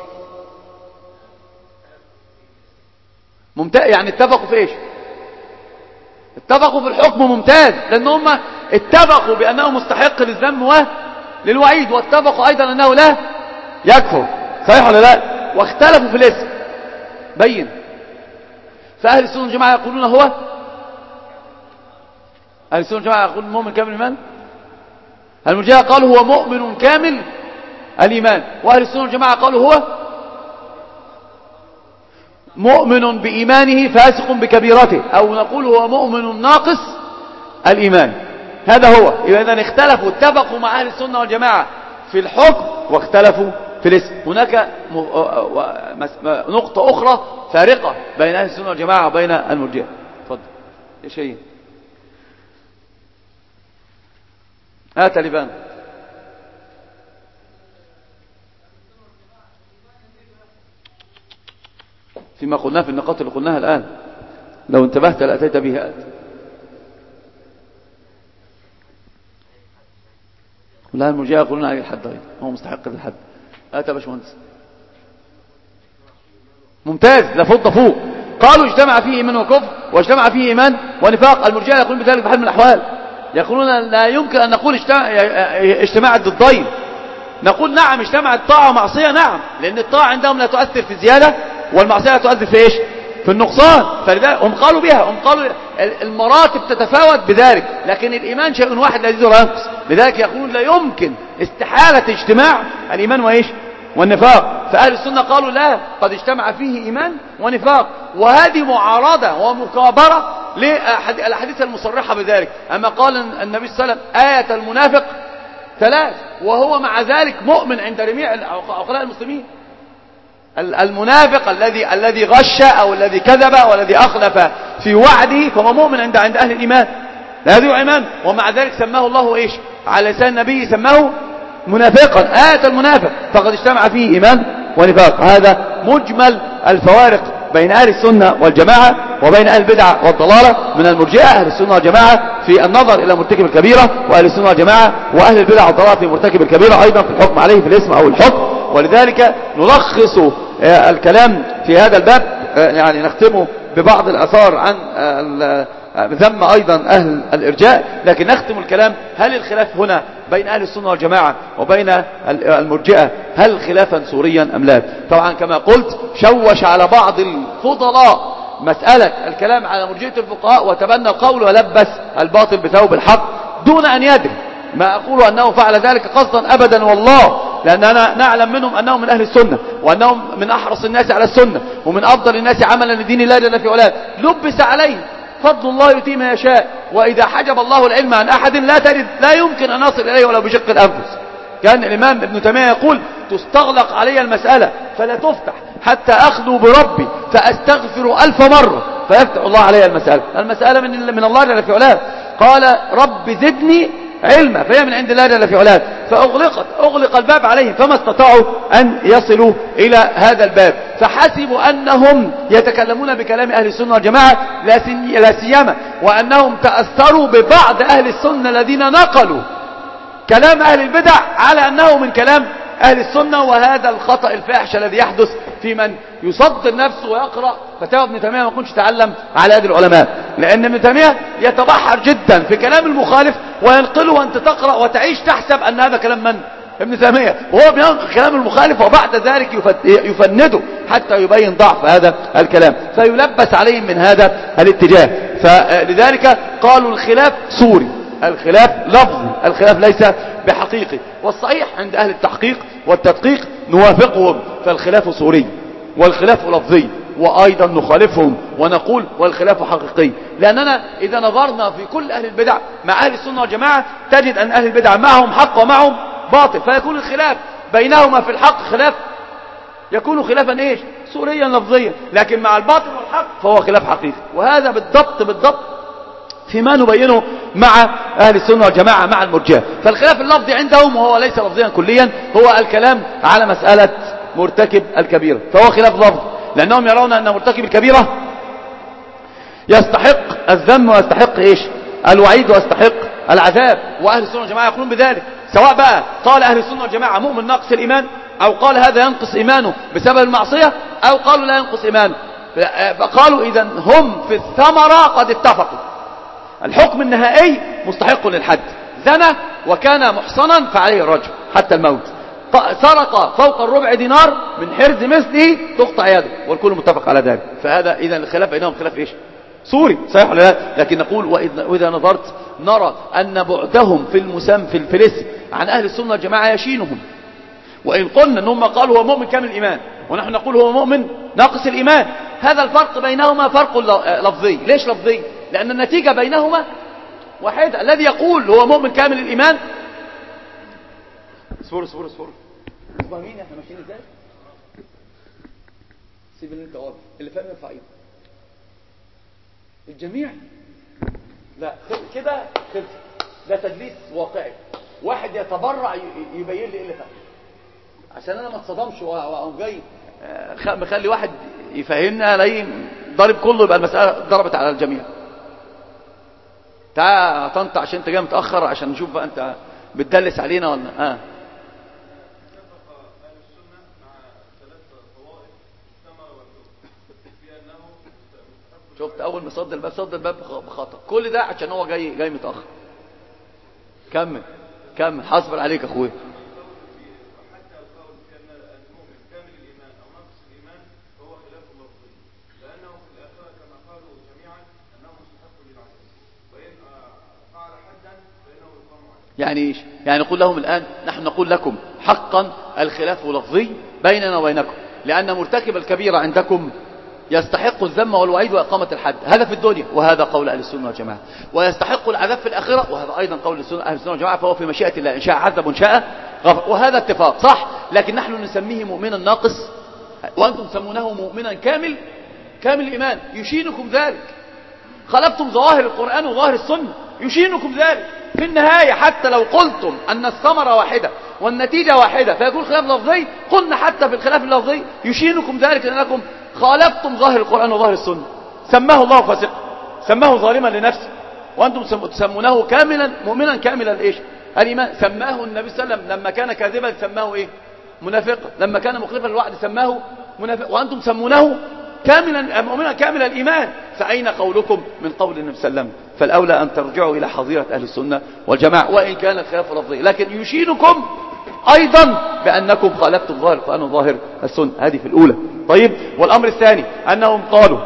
ممتاز، يعني اتفقوا في ايش؟ اتفقوا في الحكم، ممتاز، لأن هم اتفقوا بأنه مستحق للذم وللوعيد، واتفقوا أيضا أنه لا يكفر. صحيح ولا لا؟ واختلفوا في الاسم بين. فأهل السنة والجماعة يقولون هو أهل السنة والجماعة يقولون مؤمن كامل الإيمان. المرجئة قالوا هو مؤمن كامل الإيمان، وأهل السنة والجماعة قالوا هو مؤمن بإيمانه فاسق بكبيرته، أو نقول هو مؤمن ناقص الإيمان. هذا هو. إذا اختلفوا، اتفقوا مع أهل السنة والجماعة في الحكم واختلفوا في الاسم. هناك نقطة أخرى فارقة بين أهل السنة والجماعة وبين المرجئة. تفضل. ايش هي؟ هات لبان. فيما قلناه في النقاط اللي قلناها الآن، لو انتبهت لأتيت بها. كلها المرجئة يقولون عليه الحد أيضا، هو مستحق للحد. آت يا باشمهندس. ممتاز، لفض فوق. قالوا اجتمع فيه إيمان وكفر، واجتمع فيه إيمان ونفاق. المرجئة يقولون بذلك بحال من الأحوال، يقولون لا يمكن أن نقول اجتماع الضدين. نقول نعم اجتمعت طاعة ومعصية، نعم، لأن الطاعة عندهم لا تؤثر في الزيادة والمعصية لا تؤثر في إيش؟ في النقصان. فلذلك هم قالوا بها، هم قالوا المراتب تتفاوت بذلك، لكن الإيمان شيء واحد لا يزيد ولا ينقص. لذلك يقولون لا يمكن استحالة اجتماع الإيمان وإيش؟ والنفاق. فأهل السنة قالوا لا، قد اجتمع فيه إيمان ونفاق، وهذه معارضة ومكابرة للأحاديث المصرحة بذلك. أما قال النبي صلى الله عليه وسلم آية المنافق ثلاث، وهو مع ذلك مؤمن عند جميع عقلاء المسلمين. المنافق الذي الذي غش أو الذي كذب والذي أخلف في وعده فهو مؤمن عند عند أهل الإيمان، لا ذو إيمان، ومع ذلك سماه الله إيش على لسان النبي؟ سماه منافقا، آية المنافق، فقد اجتمع فيه إيمان ونفاق. هذا مجمل الفوارق بين أهل السنة والجماعة وبين أهل البدع والضلالة من المرجئة. أهل السنة والجماعة في النظر إلى مرتكب الكبيرة، وأهل السنة والجماعة وأهل البدع والضلالة في مرتكب الكبيرة أيضا في الحكم عليه في الاسم أو الحكم. ولذلك نلخص الكلام في هذا الباب، يعني نختمه ببعض الآثار عن ذم أيضا أهل الإرجاء، لكن نختم الكلام: هل الخلاف هنا بين أهل السنة والجماعة وبين المرجئة هل خلافا صوريا أم لا؟ طبعا كما قلت شوش على بعض الفضلاء مسألة الكلام على مرجئة الفقهاء وتبنى القول ولبس الباطل بثوب الحق دون أن يدري. ما أقول أنه فعل ذلك قصدا أبدا والله، لأننا نعلم منهم أنهم من أهل السنة، وأنهم من أحرص الناس على السنة، ومن أفضل الناس عملا لدين الله جل في علاه. لبس عليه فضل الله يؤتيه ما يشاء، وإذا حجب الله العلم عن أحد لا تجد لا يمكن أن نصل إليه ولو بشق الأنفس. كان الإمام ابن تيمية يقول: تستغلق علي المسألة فلا تفتح حتى أخلو بربي فأستغفر ألف مرة فيفتح الله علي المسألة. المسألة من من الله جل في علاه. قال: رب زدني علما، فهي من عند الله جل في علاه. فأغلقت أغلق الباب عليهم فما استطاعوا أن يصلوا إلى هذا الباب، فحسبوا أنهم يتكلمون بكلام أهل السنة والجماعة، لا سيما وأنهم تأثروا ببعض أهل السنة الذين نقلوا كلام أهل البدع على أنه من كلام أهل السنة. وهذا الخطأ الفاحش الذي يحدث في من يصدر نفسه ويقرأ فتاوى ابن تيمية ما يكونش تعلم على يد العلماء، لأن ابن تيمية يتبحر جدا في كلام المخالف وينقله، وأنت تقرأ وتعيش تحسب أن هذا كلام من؟ ابن تيمية، وهو بينقل كلام المخالف وبعد ذلك يفنده حتى يبين ضعف هذا الكلام، فيلبس عليهم من هذا الاتجاه. فلذلك قالوا الخلاف صوري، الخلاف لفظي، الخلاف ليس بحقيقي. والصحيح عند أهل التحقيق والتدقيق نوافقهم، فالخلاف صوري والخلاف لفظي، وأيضا نخالفهم ونقول والخلاف حقيقي. لأننا إذا نظرنا في كل أهل البدع مع أهل السنة والجماعة تجد أن أهل البدع معهم حق ومعهم باطل، فيكون الخلاف بينهما في الحق خلاف يكون خلافا إيش؟ صوريا لفظيا، لكن مع الباطل والحق فهو خلاف حقيقي. وهذا بالضبط بالضبط فيما نبينه مع أهل السنة والجماعة مع المرجئة. فالخلاف اللفظي عندهم وهو ليس لفظيا كليا هو الكلام على مسألة مرتكب الكبيرة، فهو خلاف لفظي، لأنهم يرون أن مرتكب الكبيرة يستحق الذم ويستحق إيش؟ الوعيد ويستحق العذاب، وأهل السنة والجماعة يقولون بذلك، سواء بقى قال أهل السنة والجماعة مؤمن ناقص الإيمان، أو قال هذا ينقص إيمانه بسبب المعصية، أو قالوا لا ينقص إيمانه. قالوا إذن هم في الثمرة قد اتفقوا، الحكم النهائي مستحق للحد، زنى وكان محصنا فعليه الرجم حتى الموت، سرق فوق الربع دينار من حرز مثله تقطع يده، والكل متفق على ذلك. فهذا إذن الخلاف بينهم خلاف إيش؟ صوري، صحيح ولا لا؟ لكن نقول وإذا نظرت نرى أن بعدهم في المسم في الفلس عن أهل السنة والجماعة يشينهم. وإن قلنا أنهم قالوا هو مؤمن كامل الإيمان ونحن نقول هو مؤمن ناقص الإيمان، هذا الفرق بينهما فرق لفظي. ليش لفظي؟ لأن النتيجة بينهما واحدة. الذي يقول هو مؤمن كامل الإيمان اصبروا اصبروا اصبروا فاهمين احنا ماشيين ازاي؟ سيب اللي انت واضح، اللي فاهم يرفع ايده. الجميع لا كده خلص، ده تدليس واقعي. واحد يتبرع يبين لي ايه اللي فاهم عشان انا ما اتصدمش واقوم جاي مخلي واحد يفهمنا الاقيه ضارب كله، يبقى المساله ضربت على الجميع. تعال طنط عشان انت جاي متاخر عشان نشوف بقى انت بتدلس علينا ولا اه. شفت اول ما صد الباب صد الباب بخطأ، كل ده عشان هو جاي جاي متاخر. كمل كمل حاصبر عليك يا اخويا. حتى القول بان المؤمن كامل الايمان او ناقص الايمان فهو خلاف لفظي، لانه في الاخره كما قالوا جميعا انه مستحق للعذاب، وان فعل حدا فانه يقام عليه. يعني إيش؟ يعني نقول لهم الآن نحن نقول لكم حقا الخلاف لفظي بيننا وبينكم، لأن مرتكب الكبيرة عندكم يستحق الذم والوعيد وإقامة الحد، هذا في الدنيا، وهذا قول أهل السنة والجماعة، ويستحق العذاب في الآخرة، وهذا أيضا قول أهل السنة والجماعة، فهو في مشيئة الله، إن شاء عذب وإن شاء غفر، وهذا اتفاق صح. لكن نحن نسميه مؤمنا ناقص وأنتم تسمونه مؤمنا كامل كامل الإيمان، يشينكم ذلك. خلفتم ظواهر القرآن وظواهر السنة، يشينكم ذلك. في النهاية حتى لو قلتم أن الثمرة واحدة والنتيجة واحدة فيكون خلاف لفظي، قلنا حتى في الخلاف اللفظي يشينكم ذلك لأنكم خالفتم ظاهر القرآن وظاهر السنة. سماه الله فاسقا، سماه ظالما لنفسه، وأنتم تسمونه كاملا مؤمنا كاملا الإيش؟ الإيمان. سماه النبي صلى الله عليه وسلم لما كان كاذبا سماه إيه؟ منافقا، لما كان مخلفا للوعد سماه منافقا، وأنتم تسمونه كاملا مؤمنا كامل الإيمان. فأين قولكم من قول النبي صلى الله عليه وسلم؟ فالأولى أن ترجعوا إلى حظيرة أهل السنة والجماعة، وإن كان الخلاف لفظي، لكن يشينكم أيضا بأنكم خالفتم ظاهر القرآن وظاهر السنة. هذه في الأولى. طيب، والأمر الثاني أنهم قالوا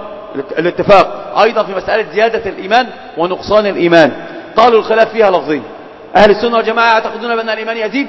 الاتفاق أيضا في مسألة زيادة الإيمان ونقصان الإيمان، قالوا الخلاف فيها لفظي. أهل السنة والجماعة يعتقدون بأن الإيمان يزيد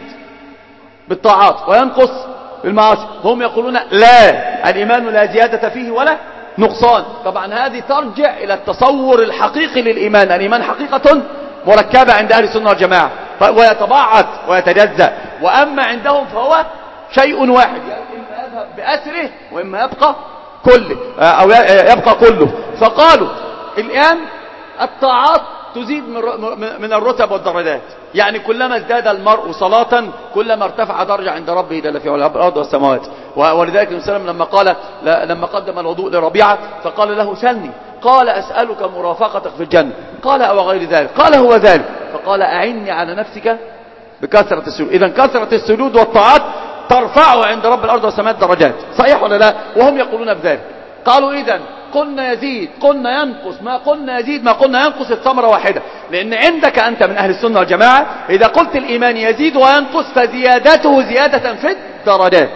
بالطاعات وينقص بالمعاصي، هم يقولون لا، الإيمان لا زيادة فيه ولا نقصان. طبعا هذه ترجع إلى التصور الحقيقي للإيمان، الإيمان حقيقة مركبة عند أهل السنة والجماعة ويتباعد ويتجزأ، وأما عندهم فهو شيء واحد، يعني إما يذهب بأسره وإما يبقى كله أو يبقى كله. فقالوا الآن الطاعات تزيد من الرتب والدرجات، يعني كلما ازداد المرء صلاة كلما ارتفع درجة عند ربه جل في علاه الأرض والسماوات. ولذلك النبي صلى الله عليه وسلم لما قال لما قدم الوضوء لربيعة فقال له سلني، قال أسألك مرافقتك في الجنة، قال أو غير ذلك، قال هو ذلك، فقال أعني على نفسك بكثرة السجود. إذا كثرة السجود والطاعات ترفعه عند رب الأرض والسماوات درجات، صحيح ولا لا؟ وهم يقولون بذلك. قالوا إذن قلنا يزيد قلنا ينقص، ما قلنا يزيد ما قلنا ينقص، الثمرة واحدة. لأن عندك أنت من أهل السنة والجماعة إذا قلت الإيمان يزيد وينقص فزيادته زيادة في الدرجات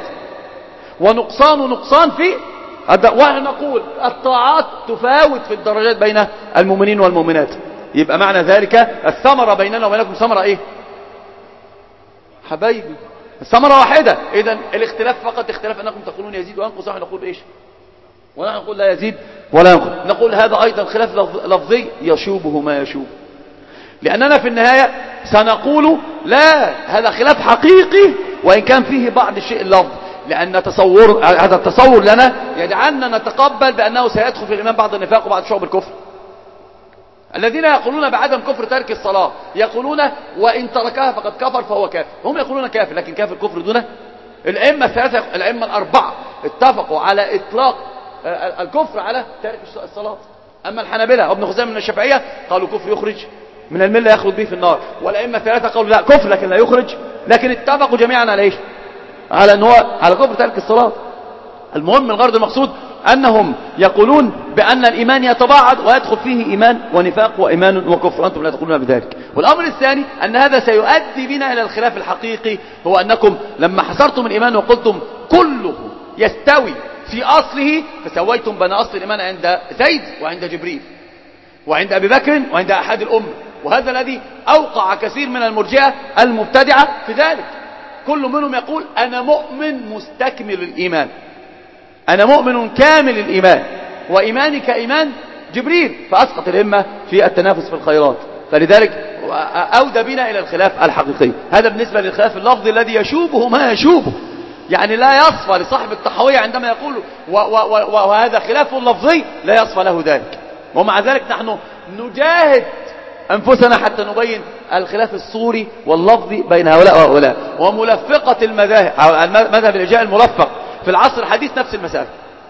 ونقصان نقصان في، ونقول الطاعات تفاوت في الدرجات بين المؤمنين والمؤمنات. يبقى معنى ذلك الثمرة بيننا وبينكم ثمرة إيه حبايبي؟ الثمرة واحدة. إذن الاختلاف فقط اختلاف أنكم تقولون يزيد وينقص، ونحن نقول إيش؟ ونحن نقول لا يزيد ولا ينقص. نقول هذا أيضا خلاف لفظي يشوبه ما يشوب، لأننا في النهاية سنقول لا، هذا خلاف حقيقي وإن كان فيه بعض الشيء اللفظ، لأن تصور هذا التصور لنا يجعلنا نتقبل بأنه سيدخل في الإيمان بعض النفاق وبعض شعب الكفر. الذين يقولون بعدم كفر ترك الصلاة يقولون وإن تركها فقد كفر فهو كافر، هم يقولون كافر، لكن كافر كفر دونه. الأئمة الثلاثة الأئمة الأربعة اتفقوا على إطلاق الكفر على تارك الصلاة. أما الحنابلة وابن خزيمة من الشافعية قالوا كفر يخرج من الملة يخلد به في النار، والأئمة الثلاثة قالوا لا كفر لكن لا يخرج، لكن اتفقوا جميعا على ايش؟ على ان هو على كفر تارك الصلاة. المهم الغرض المقصود أنهم يقولون بأن الإيمان يتباعد ويدخل فيه إيمان ونفاق وإيمان وكفر، أنتم لا تقولون بذلك. والأمر الثاني أن هذا سيؤدي بنا إلى الخلاف الحقيقي، هو أنكم لما حصرتم الإيمان وقلتم كله يستوي في أصله فسويتم بين أصل الإيمان عند زيد وعند جبريل وعند أبي بكر وعند أحد الأمة، وهذا الذي أوقع كثير من المرجئة المبتدعة في ذلك. كل منهم يقول أنا مؤمن مستكمل الإيمان، أنا مؤمن كامل الإيمان، وإيماني كإيمان جبريل، فأسقط الهمة في التنافس في الخيرات. فلذلك أودى بنا إلى الخلاف الحقيقي. هذا بالنسبة للخلاف اللفظي الذي يشوبه ما يشوبه، يعني لا يصفى لصاحب التحوية عندما يقول وهذا خلاف لفظي لا يصفى له ذلك. ومع ذلك نحن نجاهد أنفسنا حتى نبين الخلاف الصوري واللفظي بين هؤلاء وهؤلاء. وملفقة المذاهب أو المذهب الإرجاء الملفق في العصر الحديث نفس المسألة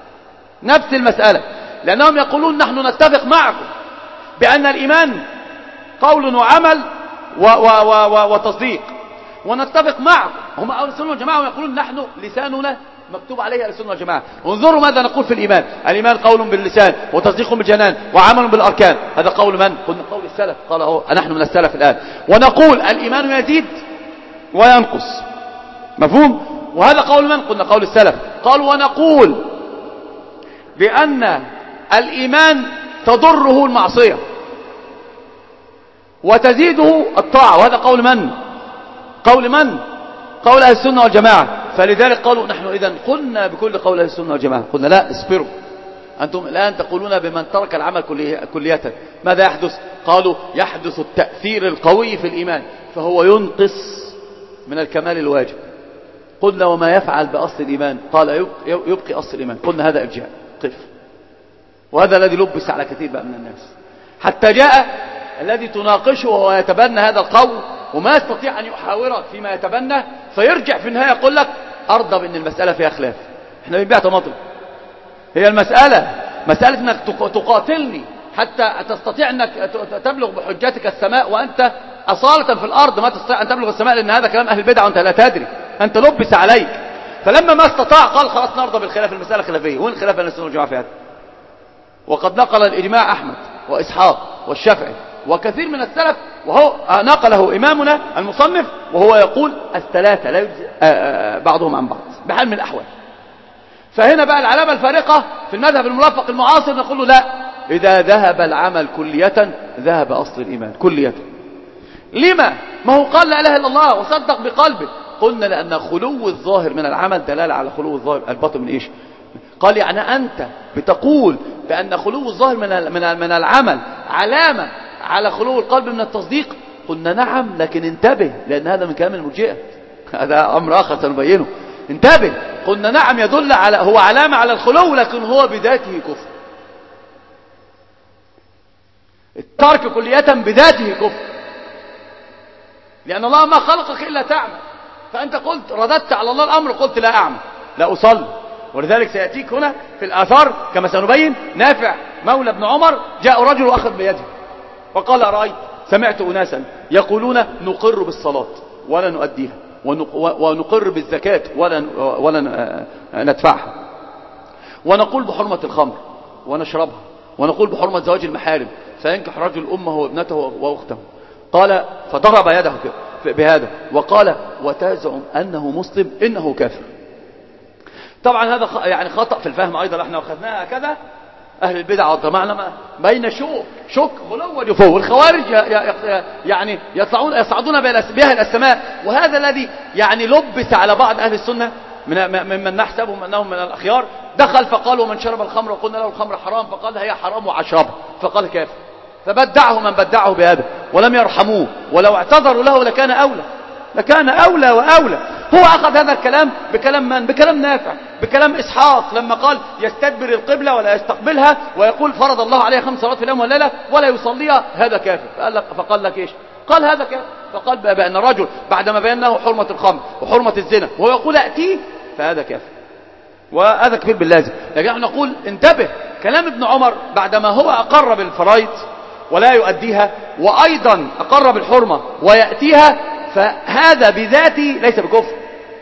نفس المسألة لأنهم يقولون نحن نتفق معكم بأن الإيمان قول وعمل و و و وتصديق، ونتفق معكم هم أهل السنة والجماعة ويقولون نحن لساننا مكتوب عليه أهل السنة والجماعة. انظروا ماذا نقول في الإيمان: الإيمان قول باللسان وتصديق بالجنان وعمل بالأركان. هذا قول من؟ قلنا قول السلف، قال هو نحن من السلف الآن. ونقول الإيمان يزيد وينقص، مفهوم؟ وهذا قول من؟ قلنا قول السلف. قالوا ونقول بأن الإيمان تضره المعصية، وتزيده الطاعة. وهذا قول من؟ قول من؟ قول أهل السنة والجماعة. فلذلك قالوا نحن إذن قلنا بكل قول أهل السنة والجماعة. قلنا لا، اصبروا، أنتم الآن تقولون بمن ترك العمل كلية. ماذا يحدث؟ قالوا يحدث التأثير القوي في الإيمان فهو ينقص من الكمال الواجب. قلنا وما يفعل بأصل الإيمان؟ قال يبقي أصل الإيمان. قلنا هذا إرجاء، قف. وهذا الذي لبس على كثير بقى من الناس، حتى جاء الذي تناقشه وهو يتبنى هذا القول وما يستطيع أن يحاورك فيما يتبنى، فيرجع في النهاية يقول لك أرضى بأن المسألة فيها خلاف. احنا بنبيع طماطم. هي المسألة مسألة أنك تقاتلني حتى تستطيع أنك تبلغ بحجتك السماء وأنت أصالة في الأرض ما تستطيع أن تبلغ السماء، لأن هذا كلام أهل البدع وأنت لا تدري، أنت لبس عليك. فلما ما استطاع قال خلاص نرضى بالخلاف، المسألة خلافية. وين الخلاف بين السنة والجماعة في هذا؟ وقد نقل الإجماع أحمد وإسحاق والشافعي وكثير من السلف، وهو نقله إمامنا المصنف وهو يقول الثلاثة لا يجزي بعضهم عن بعض بحال من الأحوال. فهنا بقى العلامة الفارقة في المذهب المرافق المعاصر، نقول له لا، إذا ذهب العمل كلية ذهب أصل الإيمان كلية. لما؟ ما هو قال لا إله إلا الله وصدق بقلبه. قلنا لأن خلو الظاهر من العمل دلالة على خلو الظاهر الباطن من إيش؟ قال يعني أنت بتقول بأن خلو الظاهر من من العمل علامة على خلو القلب من التصديق. قلنا نعم، لكن انتبه، لأن هذا من كلام المرجئة، هذا أمر آخر سنبينه. انتبه. قلنا نعم، يدل على هو علامة على الخلو، لكن هو بذاته كفر. الترك كلية بذاته كفر، لأن الله ما خلقك إلا تعمل. فأنت قلت رددت على الله الأمر، قلت لا أعمل لا أصلي. ولذلك سيأتيك هنا في الآثار كما سنبين. نافع مولى ابن عمر جاء رجل وأخذ بيده وقال أرأيت سمعت أناسا يقولون نقر بالصلاة ولا نؤديها، ونقر بالزكاة ولا ولا ندفعها، ونقول بحرمة الخمر ونشربها، ونقول بحرمة زواج المحارم، فينكح رجل أمه وابنته وأخته. قال فضرب يده بهذا وقال وتزعم أنه مسلم إنه كافر. طبعا هذا يعني خطأ في الفهم أيضا، احنا أخذناها كذا. أهل البدع والطمع بين شوك شك غلو وجفو. والخوارج يعني يطلعون يصعدون بها إلى السماء. وهذا الذي يعني لبس على بعض أهل السنة ممن نحسبهم أنهم من الأخيار. دخل فقالوا من شرب الخمر وقلنا له الخمر حرام فقال هي حرام وعشربها فقال كافر. فبدعه من بدعه بهذا ولم يرحموه، ولو اعتذروا له لكان أولى لكان أولى وأولى. هو أخذ هذا الكلام بكلام من؟ بكلام نافع، بكلام إسحاق لما قال يستدبر القبلة ولا يستقبلها ويقول فرض الله عليه خمس صلوات في اليوم والليلة ولا يصليها، هذا كافر. فقال لك, فقال لك إيش؟ قال هذا كافر. فقال بأن الرجل بعدما بين له حرمة الخمر وحرمة الزنا وهو يقول أتيه فهذا كافر، وهذا كفر باللازم. لكن نحن نقول انتبه، كلام ابن عمر بعدما هو أقر بالفرائض ولا يؤديها وأيضا أقر بالحرمة ويأتيها، فهذا بذاته ليس بكفر.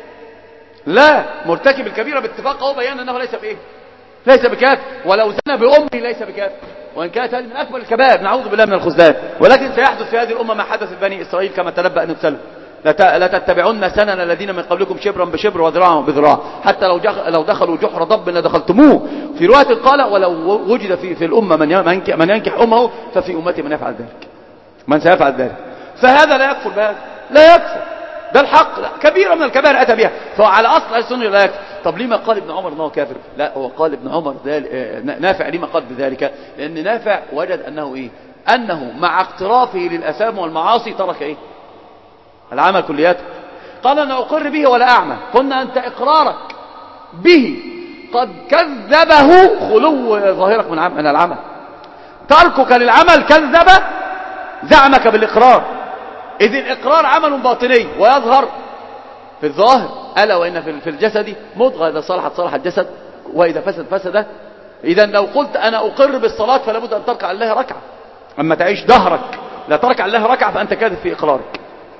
لا، مرتكب الكبيرة باتفاق هو بيان أنه ليس بإيه؟ ليس بكافر. ولو زنى بأمه ليس بكافر، وإن كانت هذه من أكبر الكبائر، نعوذ بالله من الخذلان. ولكن سيحدث في هذه الأمة ما حدث في بني إسرائيل كما تنبأ النبي صلى الله عليه وسلم: لا تتبعون سنن الذين من قبلكم شبرا بشبر وذراعا بذراع حتى لو لو دخلوا جحر ضب لدخلتموه. في رواية قال ولو وجد في في الأمة من من ينكح أمه ففي أمتي من يفعل ذلك، من سيفعل ذلك. فهذا لا يكفر بهذا، لا يكفر، ده الحق. لا. كبيرة من الكبائر أتى بها، فعلى أصل السنة لا يكفر. طب لما قال ابن عمر أنه كافر؟ لا، هو قال ابن عمر نافع لما قال بذلك؟ لأن نافع وجد أنه إيه؟ أنه مع اقترافه للأثام والمعاصي ترك إيه؟ العمل كلياته. قال أنا أقر به ولا أعمى. قلنا أنت إقرارك به قد كذبه خلو ظاهرك من العمل. تركك للعمل كذب زعمك بالإقرار. إذ الإقرار عمل باطني ويظهر في الظاهر. ألا وإن في الجسد مضغة إذا صلحت صلح الجسد وإذا فسد فسد. إذا لو قلت أنا أقر بالصلاة فلا بد أن تركع لله ركعة. أما تعيش دهرك لا تركع لله ركعة فأنت كاذب في إقرارك.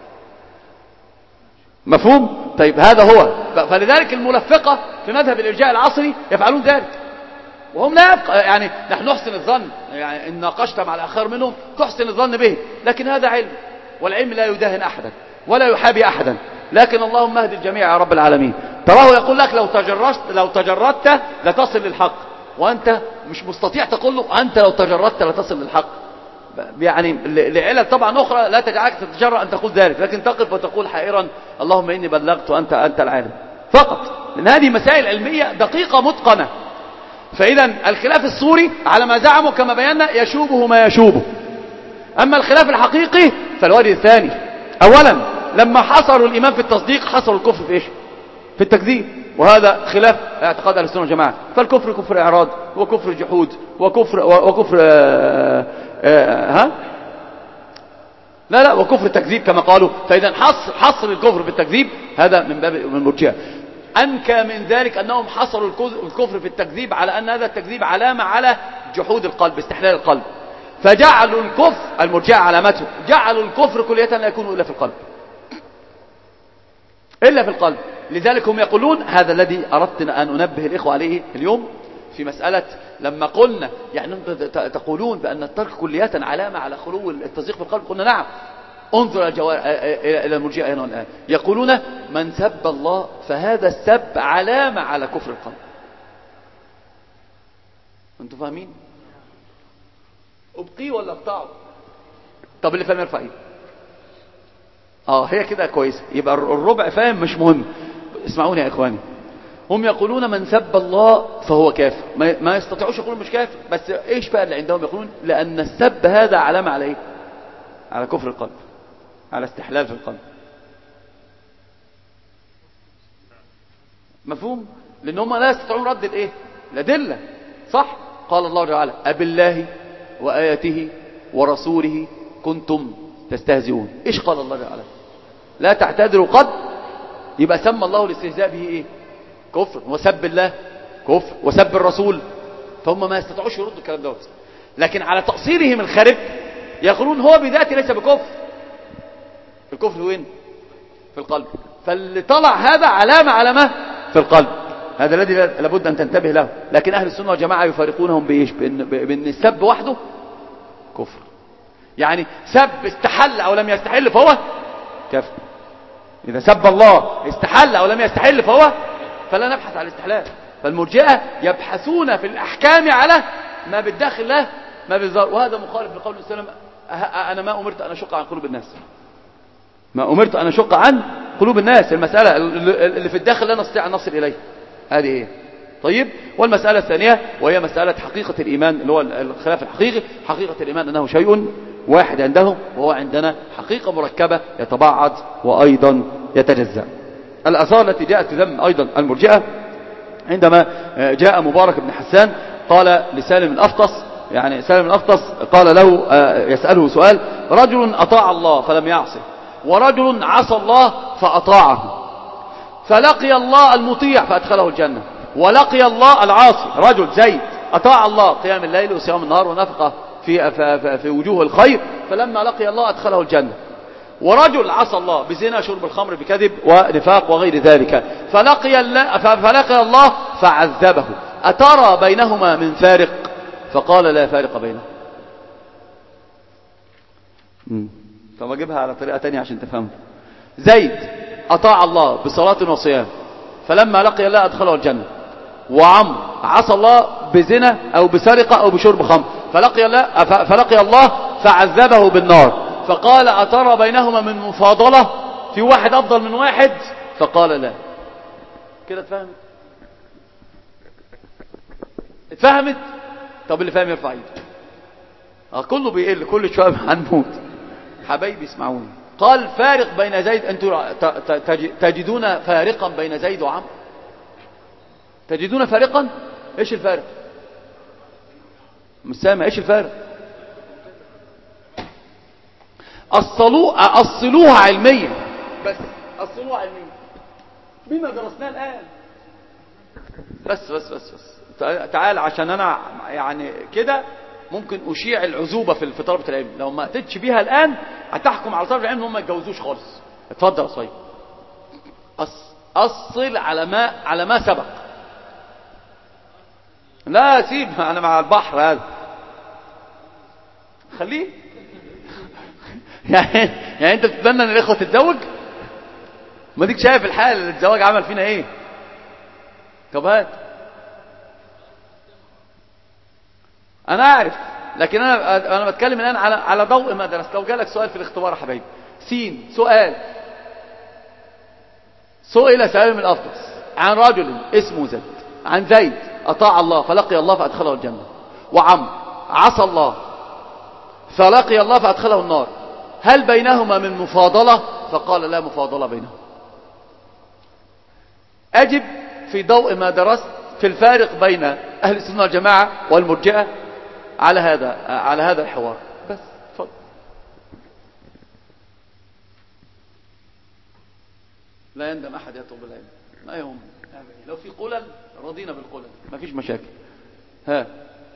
مفهوم؟ طيب هذا هو. فلذلك الملفقة في مذهب الإرجاء العصري يفعلون ذلك، وهم لا يبقى يعني نحن نحسن الظن، يعني إن ناقشت مع الآخر منهم تحسن الظن به، لكن هذا علم، والعلم لا يداهن أحدا ولا يحابي أحدا. لكن اللهم اهد الجميع يا رب العالمين. تراه يقول لك لو تجردت لو تجردت لتصل للحق، وأنت مش مستطيع تقول له أنت لو تجردت لتصل للحق. يعني لعلل طبعا أخرى لا تجعلك تتجرأ أن تقول ذلك، لكن تقف وتقول حائرا اللهم إني بلغت وأنت أنت العالم فقط، لأن هذه مسائل علمية دقيقة متقنة. فإذا الخلاف الصوري على ما زعموا كما بينا يشوبه ما يشوبه. أما الخلاف الحقيقي فالوجه الثاني، أولا لما حصروا الإيمان في التصديق حصروا الكفر في إيش؟ في التكذيب، وهذا خلاف اعتقاد أهل السنة والجماعة. فالكفر كفر إعراض وكفر جحود وكفر وكفر آآ آآ ها لا لا وكفر التكذيب كما قالوا. فإذا حصر, حصر الكفر في التكذيب هذا من باب من المرجئة. أنكى من ذلك أنهم حصروا الكفر في التكذيب على أن هذا التكذيب علامة على جحود القلب، استحلال القلب، فجعلوا الكفر المرجئة علامته جعلوا الكفر كلية لا يكون إلا في القلب، إلا في القلب. لذلك هم يقولون هذا الذي أردت أن أنبه الإخوة عليه اليوم في مسألة لما قلنا يعني تقولون بأن الترك كلية علامة على خلو التصديق في القلب، قلنا نعم. انظر إلى المرجئة هنا الآن يقولون من سب الله فهذا السب علامة على كفر القلب. أنتم فاهمين؟ أبقي ولا اقطعه؟ طب اللي فاهم يرفع ايده. اه هي كده كويس، يبقى الربع فاهم مش مهم. اسمعوني يا إخواني، هم يقولون من سب الله فهو كافر، ما يستطيعوش يقولون مش كافر، بس ايش بقى اللي عندهم؟ يقولون لأن السب هذا علامة على ايه؟ على كفر القلب، على استحلال في القلب. مفهوم؟ لأن هم لا يستطيعون رد الايه؟ الأدلة. صح؟ قال الله تعالى أبالله وآياته ورسوله كنتم تستهزئون. ايش قال الله تعالى؟ لا تعتذروا قد، يبقى سمى الله الاستهزاء به ايه؟ كفر، وسب الله كفر، وسب الرسول. فهم ما يستطيعوش يردوا الكلام دوت، لكن على تقصيرهم الخارج يقولون هو بذاته ليس بكفر. الكفر وين؟ في القلب. فاللي طلع هذا علامة علامة في القلب، هذا الذي لابد أن تنتبه له. لكن أهل السنة والجماعة يفارقونهم بإيش؟ بأن, بأن السب وحده كفر. يعني سب استحل أو لم يستحل فهو كفر. إذا سب الله استحل أو لم يستحل فهو، فلا نبحث عن الاستحلال. فالمرجئة يبحثون في الأحكام على ما بالداخل له ما بالظاهر، وهذا مخالف لقول السلام أنا ما أمرت أن أشق عن قلوب الناس، ما أمرت أن أشق عن قلوب الناس. المسألة اللي في الداخل لا نستطيع أن نصل إليه، هذه هي. طيب، والمسألة الثانية وهي مسألة حقيقة الإيمان، اللي هو الخلاف الحقيقي. حقيقة الإيمان أنه شيء واحد عندهم، وهو عندنا حقيقة مركبة يتبعض وأيضا يتجزأ. الآثار التي جاءت تذم أيضا المرجئة، عندما جاء مبارك بن حسان قال لسالم الأفطس، يعني سالم الأفطس قال له يسأله سؤال: رجل أطاع الله فلم يعصه، ورجل عصى الله فأطاعه، فلقي الله المطيع فأدخله الجنة، ولقي الله العاصي رجل زيد أطاع الله قيام الليل وصيام النهار ونفقه في, في, في وجوه الخير، فلما لقي الله أدخله الجنة. ورجل عصى الله بزنا، شرب الخمر، بكذب ونفاق وغير ذلك، فلقي الله, فلقي الله فعذبه. أترى بينهما من فارق؟ فقال لا فارق بينهما. طب أجيبها على طريقة تانية عشان تفهم. زيد أطاع الله بصلاة وصيام، فلما لقي الله أدخله الجنة. وعمر عصى الله بزنا أو بسرقة أو بشرب خمر، فلقي الله, فلقي الله فعذبه بالنار. فقال أترى بينهما من مفاضلة؟ في واحد أفضل من واحد؟ فقال لا. كده اتفهمت؟ اتفهمت؟ طب اللي فاهم يرفع ايده. كله بيقل كل شوية هنموت. حبايبي اسمعوني، قال فارق بين زيد، أنتم تجدون فارقا بين زيد وعمر؟ تجدون فارقا؟ ايش الفارق؟ مش سامع. ايش الفارق؟ أصلوها أصلوها علميا، بس أصلوها علميا بما درسناه الآن. بس بس بس بس تعال، عشان أنا يعني كده ممكن أشيع العزوبة في طلبة العلم. لو ما أتتش بيها الآن هتحكم على طلبة العلم إنهم ما يتجوزوش خالص. اتفضل يا صيد. أصل على ما على ما سبق. لا سيب، أنا مع البحر هذا خليه. يعني يعني أنت بتتمنى أن الإخوة تتزوج؟ ما ديك شايف الحال اللي الزواج عمل فينا إيه؟ طب هات. أنا أعرف لكن انا انا بتكلم الان على على ضوء ما درست. لو جالك سؤال في الاختبار يا حبايبي، سين سؤال، سئل سالم الأفطس عن رجل اسمه زيد، عن زيد أطاع الله فلقي الله فأدخله الجنة، وعمرو عصى الله فلقي الله فأدخله النار، هل بينهما من مفاضلة؟ فقال لا مفاضلة بينهما. أجب في ضوء ما درست في الفارق بين أهل السنة والجماعة والمرجئة على هذا على هذا الحوار بس. اتفضل. لا يندم أحد يطلب العلم، ما يهم لو في قلل رضينا بالقلل ما فيش مشاكل. ها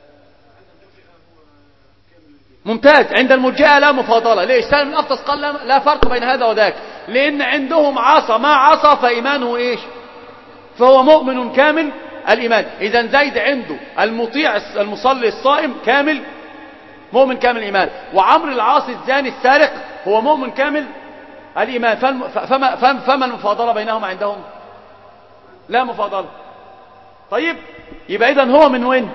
ممتاز. عند المرجئة لا مفاضلة. ليش؟ سالم الأفطس قال لا فرق بين هذا وذاك، لأن عندهم عصى ما عصى فإيمانه إيش؟ فهو مؤمن كامل الإيمان. إذا زيد عنده المطيع المصلي الصائم كامل مؤمن كامل الإيمان، وعمرو العاصي الزاني السارق هو مؤمن كامل الإيمان. فما, فما المفاضلة بينهما عندهم؟ لا مفاضلة. طيب يبقى إذن هو من وين؟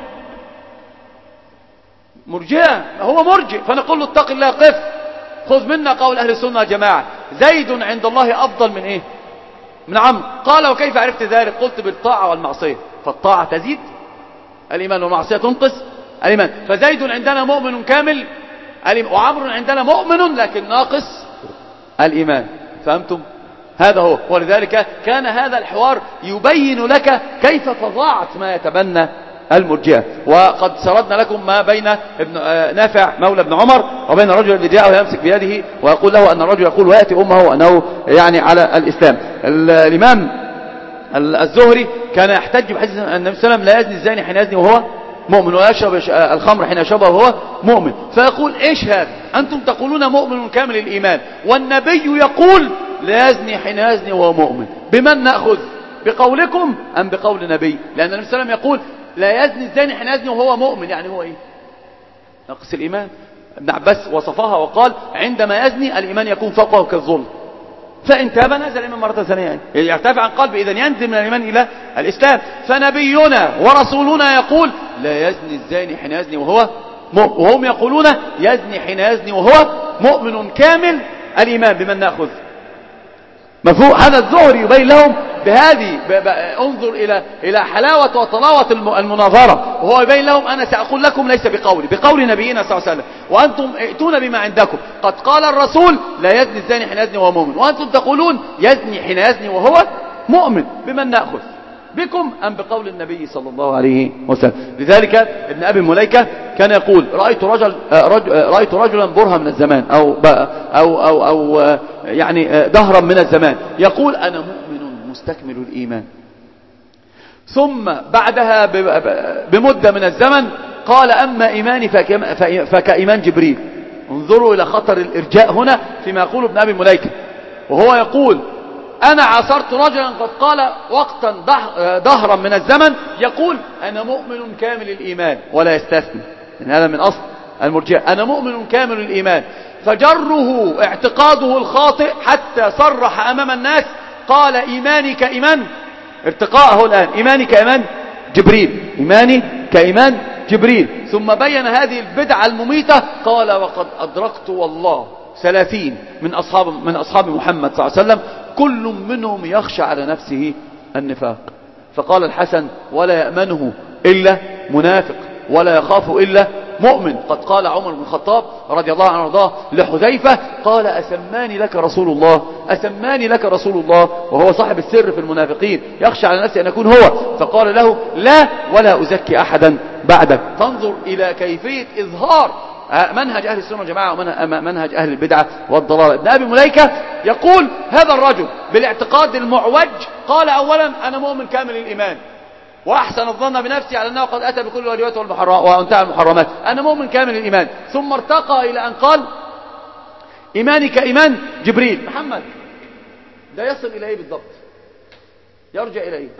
مرجئة. هو مرجئ، فنقول له اتق الله قف، خذ منا قول أهل السنة والجماعة زيد عند الله أفضل من إيه؟ من عمرو. قال وكيف عرفت ذلك؟ قلت بالطاعة والمعصية، فالطاعة تزيد الإيمان والمعصية تنقص الإيمان. فزيد عندنا مؤمن كامل الإيمان، وعمرو عندنا مؤمن لكن ناقص الإيمان. فهمتم؟ هذا هو. ولذلك كان هذا الحوار يبين لك كيف فظاعة ما يتبنى المرجئة. وقد سردنا لكم ما بين ابن نافع مولى ابن عمر وبين الرجل الذي جاء ويمسك بيده ويقول له أن الرجل يقول ويأتي أمه وأنه يعني على الإسلام. الإمام الزهري كان يحتج بحديث أن النبي صلى الله عليه وسلم لا يزني الزاني حين يزني وهو مؤمن، ويشرب الخمر حين يشربها وهو مؤمن. فيقول ايش هذا؟ أنتم تقولون مؤمن كامل الإيمان، والنبي يقول لا يزني حين يزني وهو مؤمن. بمن نأخذ؟ بقولكم أم بقول النبي؟ لأن النبي صلى الله عليه وسلم يقول لا يزني الزاني حين يزني وهو مؤمن، يعني هو ايه؟ نقص الإيمان. ابن عباس وصفها وقال عندما يزني الإيمان يكون فوقه كالظلم، فإن تاب نزل الإيمان مرة ثانية، يعني يرتفع عن قلبه، إذن ينزل من الإيمان إلى الإسلام. فنبينا ورسولنا يقول لا يزني الزاني حين يزني وهو مؤمن، وهم يقولون يزني حين يزني وهو مؤمن كامل الإيمان. بمن نأخذ؟ مفهوم؟ هذا الزهري يبين لهم بهذه ب... ب... انظر إلى إلى حلاوة وطلاوة الم... المناظرة، وهو يبين لهم أنا سأقول لكم ليس بقولي، بقول نبينا صلى الله عليه وسلم، وأنتم ائتون بما عندكم. قد قال الرسول لا يزني الزاني حين يزني وهو مؤمن، وأنتم تقولون يزني حين يزني وهو مؤمن. بمن نأخذ؟ بكم أم بقول النبي صلى الله عليه وسلم؟ لذلك ابن أبي مليكة كان يقول رأيت رجل رجل رأيت رجلا برهة من الزمان أو أو أو, أو يعني دهرا من الزمان يقول أنا مؤمن مستكمل الإيمان، ثم بعدها بمدة من الزمن قال أما إيماني فكإيمان جبريل. انظروا إلى خطر الإرجاء هنا فيما يقول ابن أبي مليكة، وهو يقول أنا عاصرت رجلا قد قال وقتا دهرا من الزمن يقول أنا مؤمن كامل الإيمان ولا يستثني، يعني هذا من أصل المرجئة، أنا مؤمن كامل الإيمان. فجره اعتقاده الخاطئ حتى صرح أمام الناس قال إيماني كإيمان، ارتقاءه الآن إيماني كإيمان جبريل، إيماني كإيمان جبريل. ثم بين هذه البدعة المميتة قال وقد أدركت والله ثلاثين من أصحاب من أصحاب محمد صلى الله عليه وسلم كل منهم يخشى على نفسه النفاق. فقال الحسن ولا يأمنه إلا منافق ولا يخاف إلا مؤمن. قد قال عمر بن الخطاب رضي الله عنه وارضاه لحذيفة قال أسماني لك رسول الله أسماني لك رسول الله، وهو صاحب السر في المنافقين يخشى على نفسه أن يكون هو، فقال له لا ولا أزكي أحدا بعدك. فانظر إلى كيفية إظهار منهج أهل السنة والجماعة ومنهج أهل البدعة والضلال. ابن أبي مليكة يقول هذا الرجل بالاعتقاد المعوج قال أولا أنا مؤمن كامل الإيمان وأحسن الظن بنفسي على أنه قد أتى بكل الواجبات وانتهى المحرمات، أنا مؤمن كامل الإيمان. ثم ارتقى إلى أن قال إيماني كإيمان جبريل. محمد ده يصل إلى إيه بالضبط؟ يرجع إلى إيه؟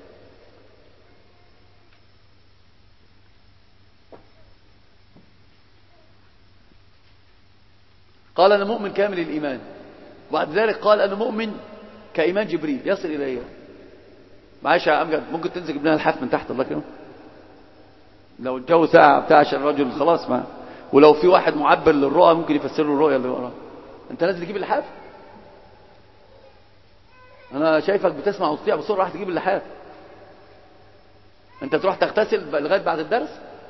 قال أنا مؤمن كامل الإيمان، وبعد ذلك قال أنا مؤمن كإيمان جبريل، يصل إلى إيه؟ معايش يا أمجد؟ ممكن تنزل ابنها الحاف من تحت الله كده؟ لو الجو ساعة بتاع عشان الرجل خلاص ما. ولو في واحد معبر للرؤى ممكن يفسر له الرؤية اللي وراه. انت نازل تجيب اللحاف؟ انا شايفك بتسمع وتطيع بسرعة راح تجيب اللحاف. انت تروح تغتسل لغاية بعد الدرس؟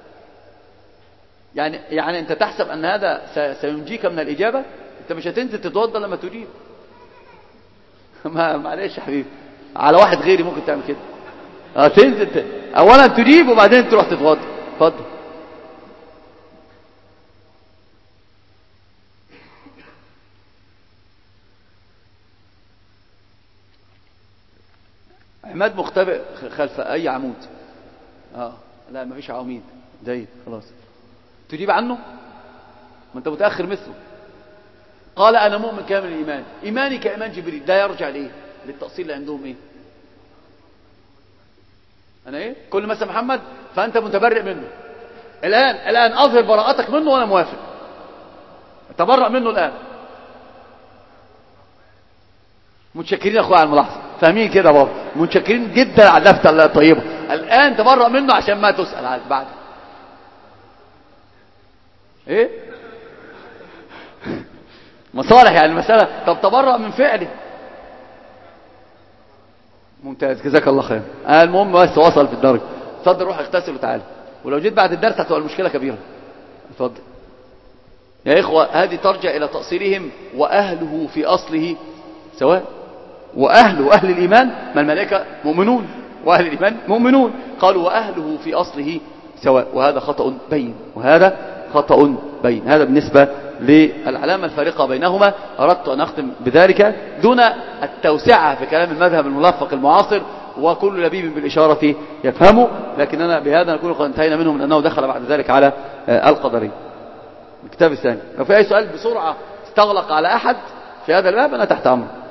يعني يعني انت تحسب ان هذا سينجيك من الاجابة؟ انت مش هتنزل تتوضى لما تجيب. ما معلش يا حبيبي، على واحد غيري ممكن تعمل كده. اه تنزل ت... اولا تجيب وبعدين تروح تتوضى. اتفضل. عماد مختبئ خلف اي عمود. اه لا مفيش عواميد. جيد خلاص. تجيب عنه؟ ما انت متاخر مثله. قال انا مؤمن كامل الايمان. ايماني كايمان جبريل. ده يرجع لايه؟ للتاصيل اللي عندهم ايه؟ انا ايه؟ كل ما اسمع محمد فانت متبرئ منه. الان الان اظهر براءتك منه وانا موافق. تبرأ منه الان. متشكرين يا اخويا على الملاحظه. فاهمين كده بابا؟ متشكرين جدا على اللفته الطيبه. الان تبرأ منه عشان ما تسأل على بعد. ايه؟ مصالح يعني المسألة. طب تبرأ من فعله. ممتاز جزاك الله خير. المهم بس وصل في الدرجة. اتفضل روح اغتسل وتعالى. ولو جيت بعد الدرس هتبقى المشكلة كبيرة. اتفضل. يا إخوة هذه ترجع إلى تأصيلهم وأهله في أصله سواء. وأهله أهل الإيمان ما الملائكة مؤمنون وأهل الإيمان مؤمنون. قالوا وأهله في أصله سواء. وهذا خطأ بين. وهذا خطأ بين. هذا بالنسبة للعلامة الفارقة بينهما. أردت أن أختم بذلك دون التوسعة في كلام المذهب الملفق المعاصر وكل لبيب بالإشارة يفهمه. لكننا بهذا نكون قد انتهينا منه من أنه دخل بعد ذلك على القدرين. الكتاب الثاني. لو في أي سؤال بسرعة استغلق على أحد في هذا الباب أنا تحت أمر.